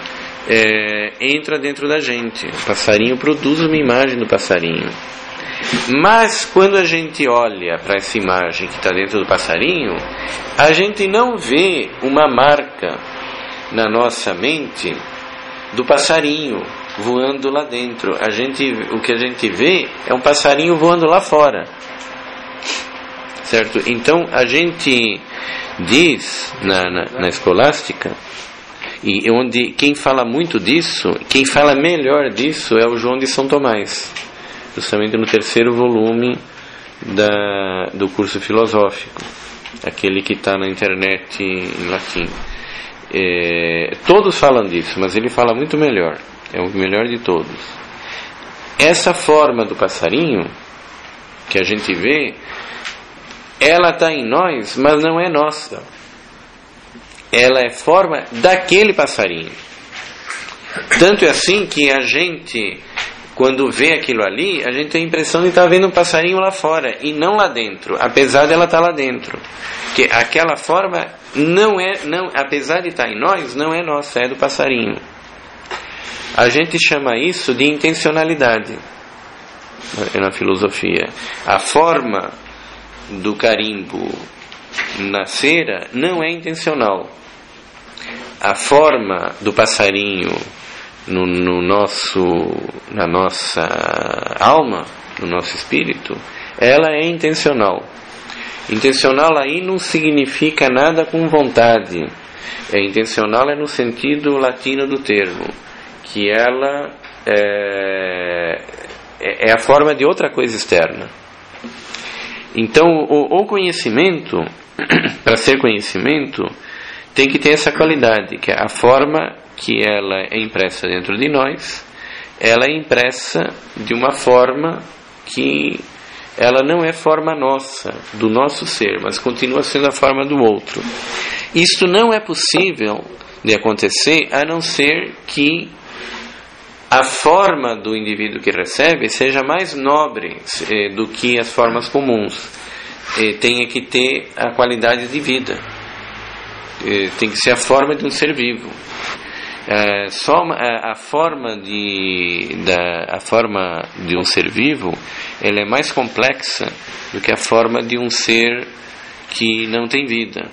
é, entra dentro da gente. O passarinho produz uma imagem do passarinho. Mas quando a gente olha para essa imagem que está dentro do passarinho, a gente não vê uma marca na nossa mente do passarinho voando lá dentro. A gente, o que a gente vê é um passarinho voando lá fora, certo? Então a gente diz na, na, na escolástica, e onde quem fala muito disso, quem fala melhor disso é o João de São Tomás, justamente no terceiro volume da, do curso filosófico, aquele que está na internet em latim. É, todos falam disso, mas ele fala muito melhor, é o melhor de todos. Essa forma do passarinho que a gente vê, ela está em nós, mas não é nossa. Ela é forma daquele passarinho. Tanto é assim que a gente, quando vê aquilo ali, a gente tem a impressão de estar vendo um passarinho lá fora e não lá dentro, apesar dela estar lá dentro. Porque aquela forma não é, não, apesar de estar em nós, não é nossa, é do passarinho. A gente chama isso de intencionalidade na filosofia. A forma do carimbo na cera não é intencional. A forma do passarinho no, no nosso, na nossa alma, no nosso espírito, ela é intencional. Intencional aí não significa nada com vontade. É intencional é no sentido latino do termo, que ela é, é a forma de outra coisa externa. Então o, o conhecimento, para ser conhecimento, tem que ter essa qualidade, que é a forma que ela é impressa dentro de nós, ela é impressa de uma forma que ela não é forma nossa, do nosso ser, mas continua sendo a forma do outro. Isto não é possível de acontecer a não ser que a forma do indivíduo que recebe seja mais nobre eh, do que as formas comuns. Eh, tenha que ter a qualidade de vida. Eh, tem que ser a forma de um ser vivo. Eh, só a, a forma de da, a forma de um ser vivo, ela é mais complexa do que a forma de um ser que não tem vida.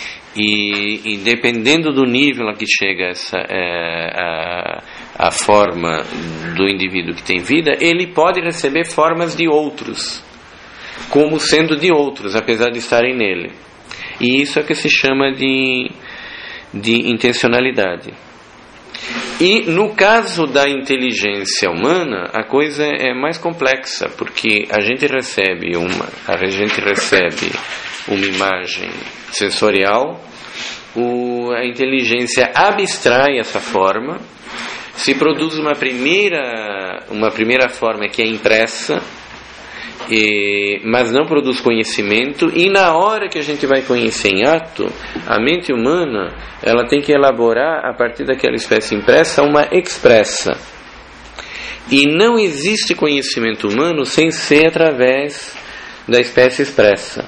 E, e dependendo do nível a que chega essa, é, a, a forma do indivíduo que tem vida, ele pode receber formas de outros, como sendo de outros, apesar de estarem nele. E isso é que se chama de, de intencionalidade. E no caso da inteligência humana, a coisa é mais complexa, porque a gente recebe uma, a gente recebe uma imagem sensorial, o, a inteligência abstrai essa forma, se produz uma primeira, uma primeira forma que é impressa, e, mas não produz conhecimento, e na hora que a gente vai conhecer em ato, a mente humana ela tem que elaborar a partir daquela espécie impressa uma expressa. E não existe conhecimento humano sem ser através da espécie expressa.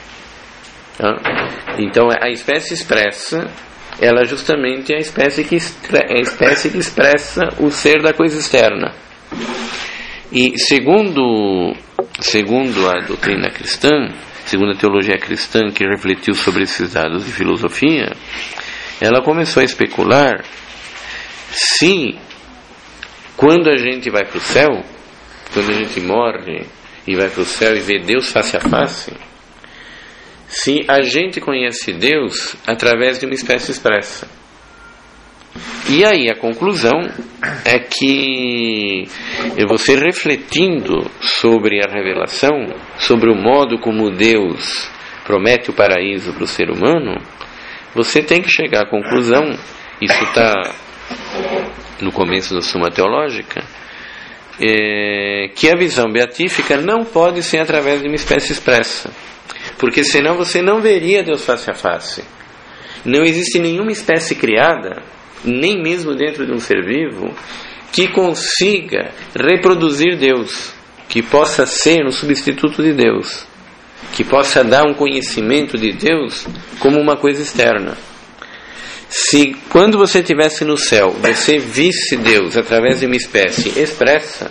Então a espécie expressa, ela justamente é a espécie que, é a espécie que expressa o ser da coisa externa. E segundo, segundo a doutrina cristã, segundo a teologia cristã que refletiu sobre esses dados de filosofia, ela começou a especular se quando a gente vai para o céu, quando a gente morre e vai para o céu e vê Deus face a face, se a gente conhece Deus através de uma espécie expressa. E aí a conclusão é que você refletindo sobre a revelação, sobre o modo como Deus promete o paraíso para o ser humano, você tem que chegar à conclusão, isso está no começo da Suma Teológica, é, que a visão beatífica não pode ser através de uma espécie expressa, porque senão você não veria Deus face a face. Não existe nenhuma espécie criada, nem mesmo dentro de um ser vivo, que consiga reproduzir Deus, que possa ser um substituto de Deus, que possa dar um conhecimento de Deus como uma coisa externa. Se quando você estivesse no céu, você visse Deus através de uma espécie expressa,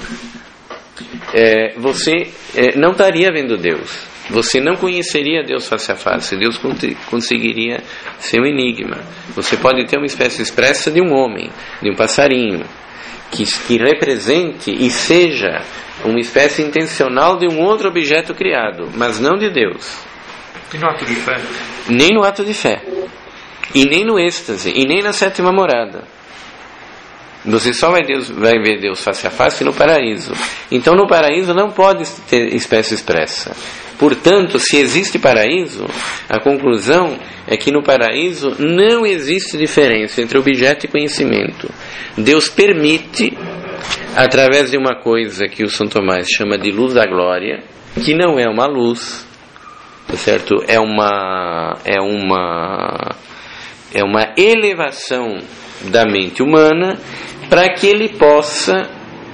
é, você é, não estaria vendo Deus. Você não conheceria Deus face a face. Deus conseguiria ser um enigma. Você pode ter uma espécie expressa de um homem, de um passarinho, que, que represente e seja uma espécie intencional de um outro objeto criado, mas não de Deus. E no ato de fé? Nem no ato de fé. E nem no êxtase, e nem na sétima morada. Você só vai, Deus, vai ver Deus face a face no paraíso. Então no paraíso não pode ter espécie expressa. Portanto, se existe paraíso, a conclusão é que no paraíso não existe diferença entre objeto e conhecimento. Deus permite, através de uma coisa que o São Tomás chama de luz da glória, que não é uma luz, certo? É uma... É uma É uma elevação da mente humana para que ele possa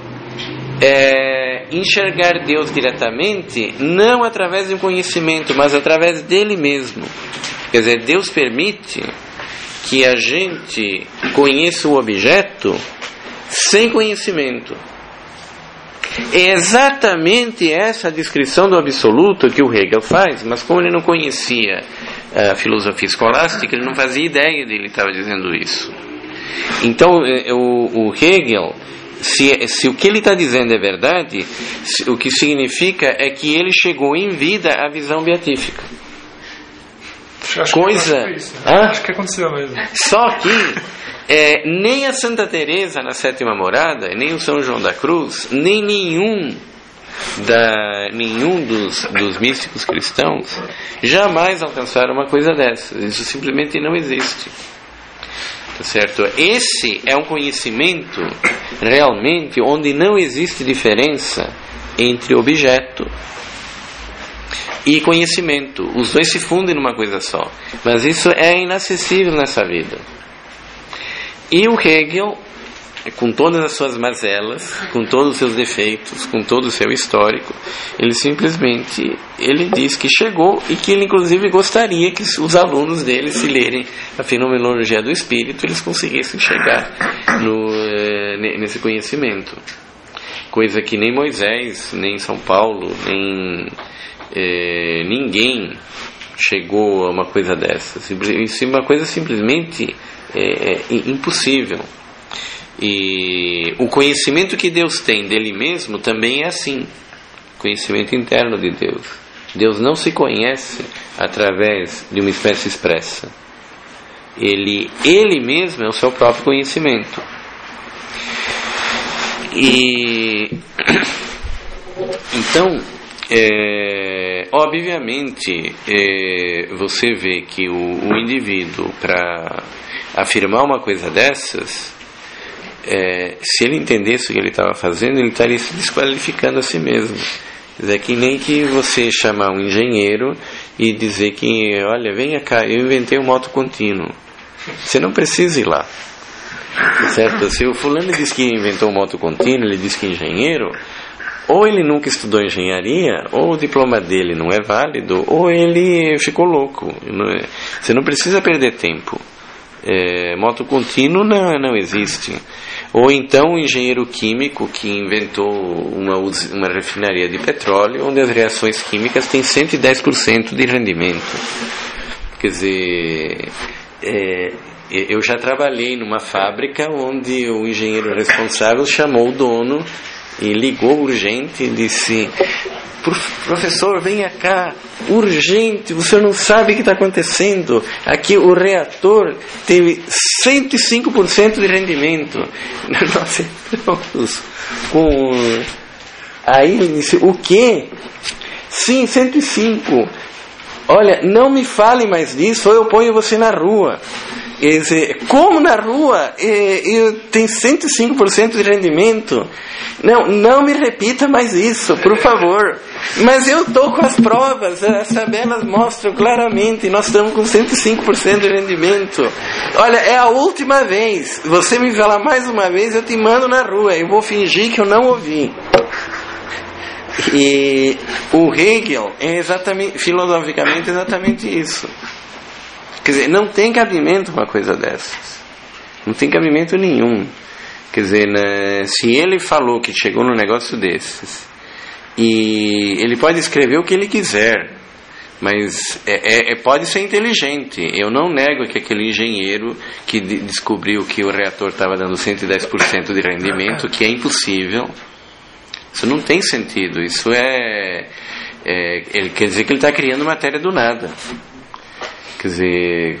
é, enxergar Deus diretamente, não através de um conhecimento, mas através dele mesmo. Quer dizer, Deus permite que a gente conheça o objeto sem conhecimento. É exatamente essa descrição do absoluto que o Hegel faz, mas como ele não conhecia a filosofia escolástica, ele não fazia ideia de ele estava dizendo isso. Então o, o Hegel, se, se o que ele está dizendo é verdade, se, o que significa é que ele chegou em vida à visão beatífica. Acho Coisa que, isso, né? Acho que aconteceu mesmo. Só que É, nem a Santa Teresa na sétima morada, nem o São João da Cruz, nem nenhum, da, nenhum dos, dos místicos cristãos jamais alcançaram uma coisa dessas. Isso simplesmente não existe. Tá certo? Esse é um conhecimento realmente onde não existe diferença entre objeto e conhecimento. Os dois se fundem numa coisa só. Mas isso é inacessível nessa vida. E o Hegel, com todas as suas mazelas, com todos os seus defeitos, com todo o seu histórico, ele simplesmente ele diz que chegou e que ele inclusive gostaria que os alunos dele, se lerem a Fenomenologia do Espírito, eles conseguissem chegar no, nesse conhecimento. Coisa que nem Moisés, nem São Paulo, nem eh, ninguém chegou a uma coisa dessa. Uma coisa simplesmente É, é impossível. E o conhecimento que Deus tem dele mesmo também é assim, conhecimento interno de Deus. Deus não se conhece através de uma espécie expressa. Ele, ele mesmo é o seu próprio conhecimento. E então, é, obviamente, é, você vê que o, o indivíduo, para afirmar uma coisa dessas, é, se ele entendesse o que ele estava fazendo, ele estaria se desqualificando a si mesmo. Quer dizer, que nem que você chamar um engenheiro e dizer que, olha, venha cá, eu inventei um moto contínuo. Você não precisa ir lá, certo? Se o fulano diz que inventou um moto contínuo, ele diz que é engenheiro, ou ele nunca estudou engenharia, ou o diploma dele não é válido, ou ele ficou louco. Você não precisa perder tempo. É, moto contínuo não, não existe. Ou então o engenheiro químico que inventou uma, uma refinaria de petróleo, onde as reações químicas têm cento e dez por cento de rendimento. Quer dizer, é, eu já trabalhei numa fábrica onde o engenheiro responsável chamou o dono e ligou urgente e disse: professor, venha cá, urgente, você não sabe o que está acontecendo. Aqui o reator teve cento e cinco por cento de rendimento. Nós entramos com... Aí ele disse: o quê? Sim, cento e cinco. Olha, não me fale mais disso ou eu ponho você na rua. Quer dizer, como na rua eu tenho cento e cinco por cento de rendimento? Não, não me repita mais isso, por favor. Mas eu estou com as provas, as tabelas mostram claramente, nós estamos com cento e cinco por cento de rendimento. Olha, é a última vez. Você me falar mais uma vez, eu te mando na rua. Eu vou fingir que eu não ouvi. E o Hegel é exatamente, filosoficamente, exatamente isso. Quer dizer, não tem cabimento uma coisa dessas. Não tem cabimento nenhum. Quer dizer, né, se ele falou que chegou num negócio desses, e ele pode escrever o que ele quiser, mas é, é, pode ser inteligente. Eu não nego que aquele engenheiro que de, descobriu que o reator estava dando cento e dez por cento de rendimento, que é impossível. Isso não tem sentido. Isso é, é ele quer dizer que ele está criando matéria do nada. Quer dizer,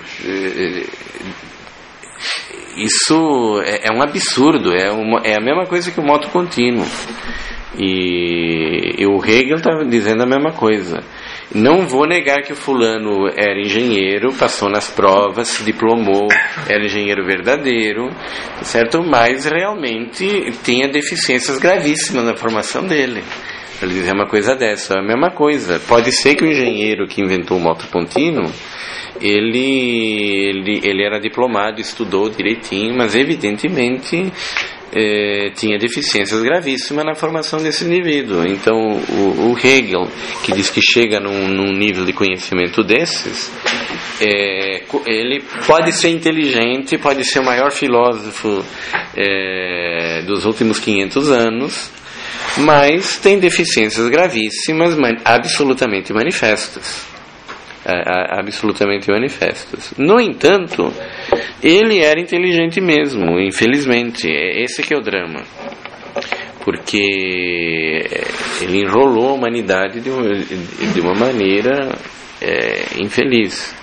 isso é, é um absurdo, é, uma, é a mesma coisa que o moto contínuo. E, e o Hegel está dizendo a mesma coisa. Não vou negar que o fulano era engenheiro, passou nas provas, se diplomou, era engenheiro verdadeiro, certo? Mas realmente tinha deficiências gravíssimas na formação dele. Ele dizer uma coisa dessa, é a mesma coisa. Pode ser que o engenheiro que inventou o moto contínuo, ele, ele, ele era diplomado, estudou direitinho, mas evidentemente eh, tinha deficiências gravíssimas na formação desse indivíduo. Então o, o Hegel, que diz que chega num, num nível de conhecimento desses, eh, ele pode ser inteligente, pode ser o maior filósofo eh, dos últimos quinhentos anos, mas tem deficiências gravíssimas, absolutamente manifestas. absolutamente manifestas. No entanto, ele era inteligente mesmo, infelizmente. Esse que é o drama, porque ele enrolou a humanidade de uma, de uma maneira é, infeliz.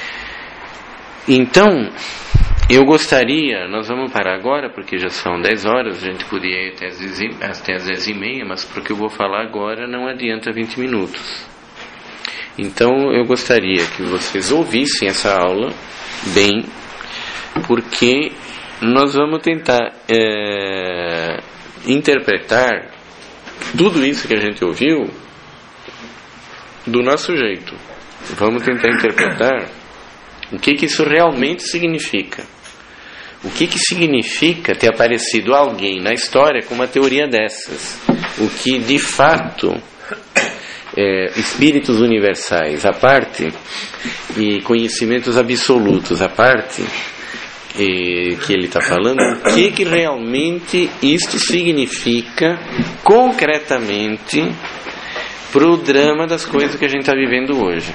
Então eu gostaria, nós vamos parar agora porque já são dez horas, a gente podia ir até as, até as dez e meia, mas porque eu vou falar agora não adianta vinte minutos. Então eu gostaria que vocês ouvissem essa aula bem, porque nós vamos tentar é, interpretar tudo isso que a gente ouviu do nosso jeito. Vamos tentar interpretar o que, que isso realmente significa. O que, que significa ter aparecido alguém na história com uma teoria dessas? O que de fato... É, espíritos universais à parte e conhecimentos absolutos à parte, e, que ele está falando, o que, que realmente isto significa concretamente para o drama das coisas que a gente está vivendo hoje,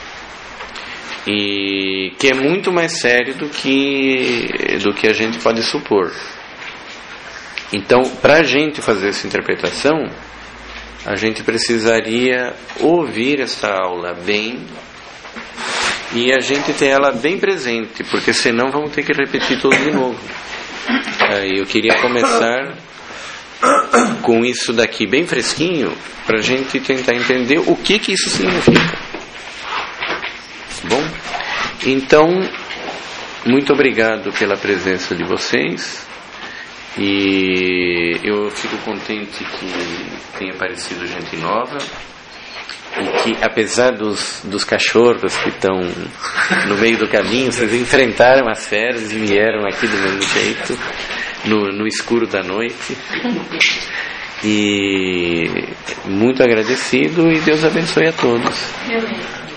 e que é muito mais sério do que, do que a gente pode supor. Então, para a gente fazer essa interpretação, a gente precisaria ouvir esta aula bem e a gente ter ela bem presente, porque senão vamos ter que repetir tudo de novo. Eu queria começar com isso daqui bem fresquinho, para a gente tentar entender o que, que isso significa. Bom, então, muito obrigado pela presença de vocês. E eu fico contente que tenha aparecido gente nova e que, apesar dos, dos cachorros que estão no meio do caminho, vocês enfrentaram as feras e vieram aqui do mesmo jeito, no, no escuro da noite. E muito agradecido, e Deus abençoe a todos.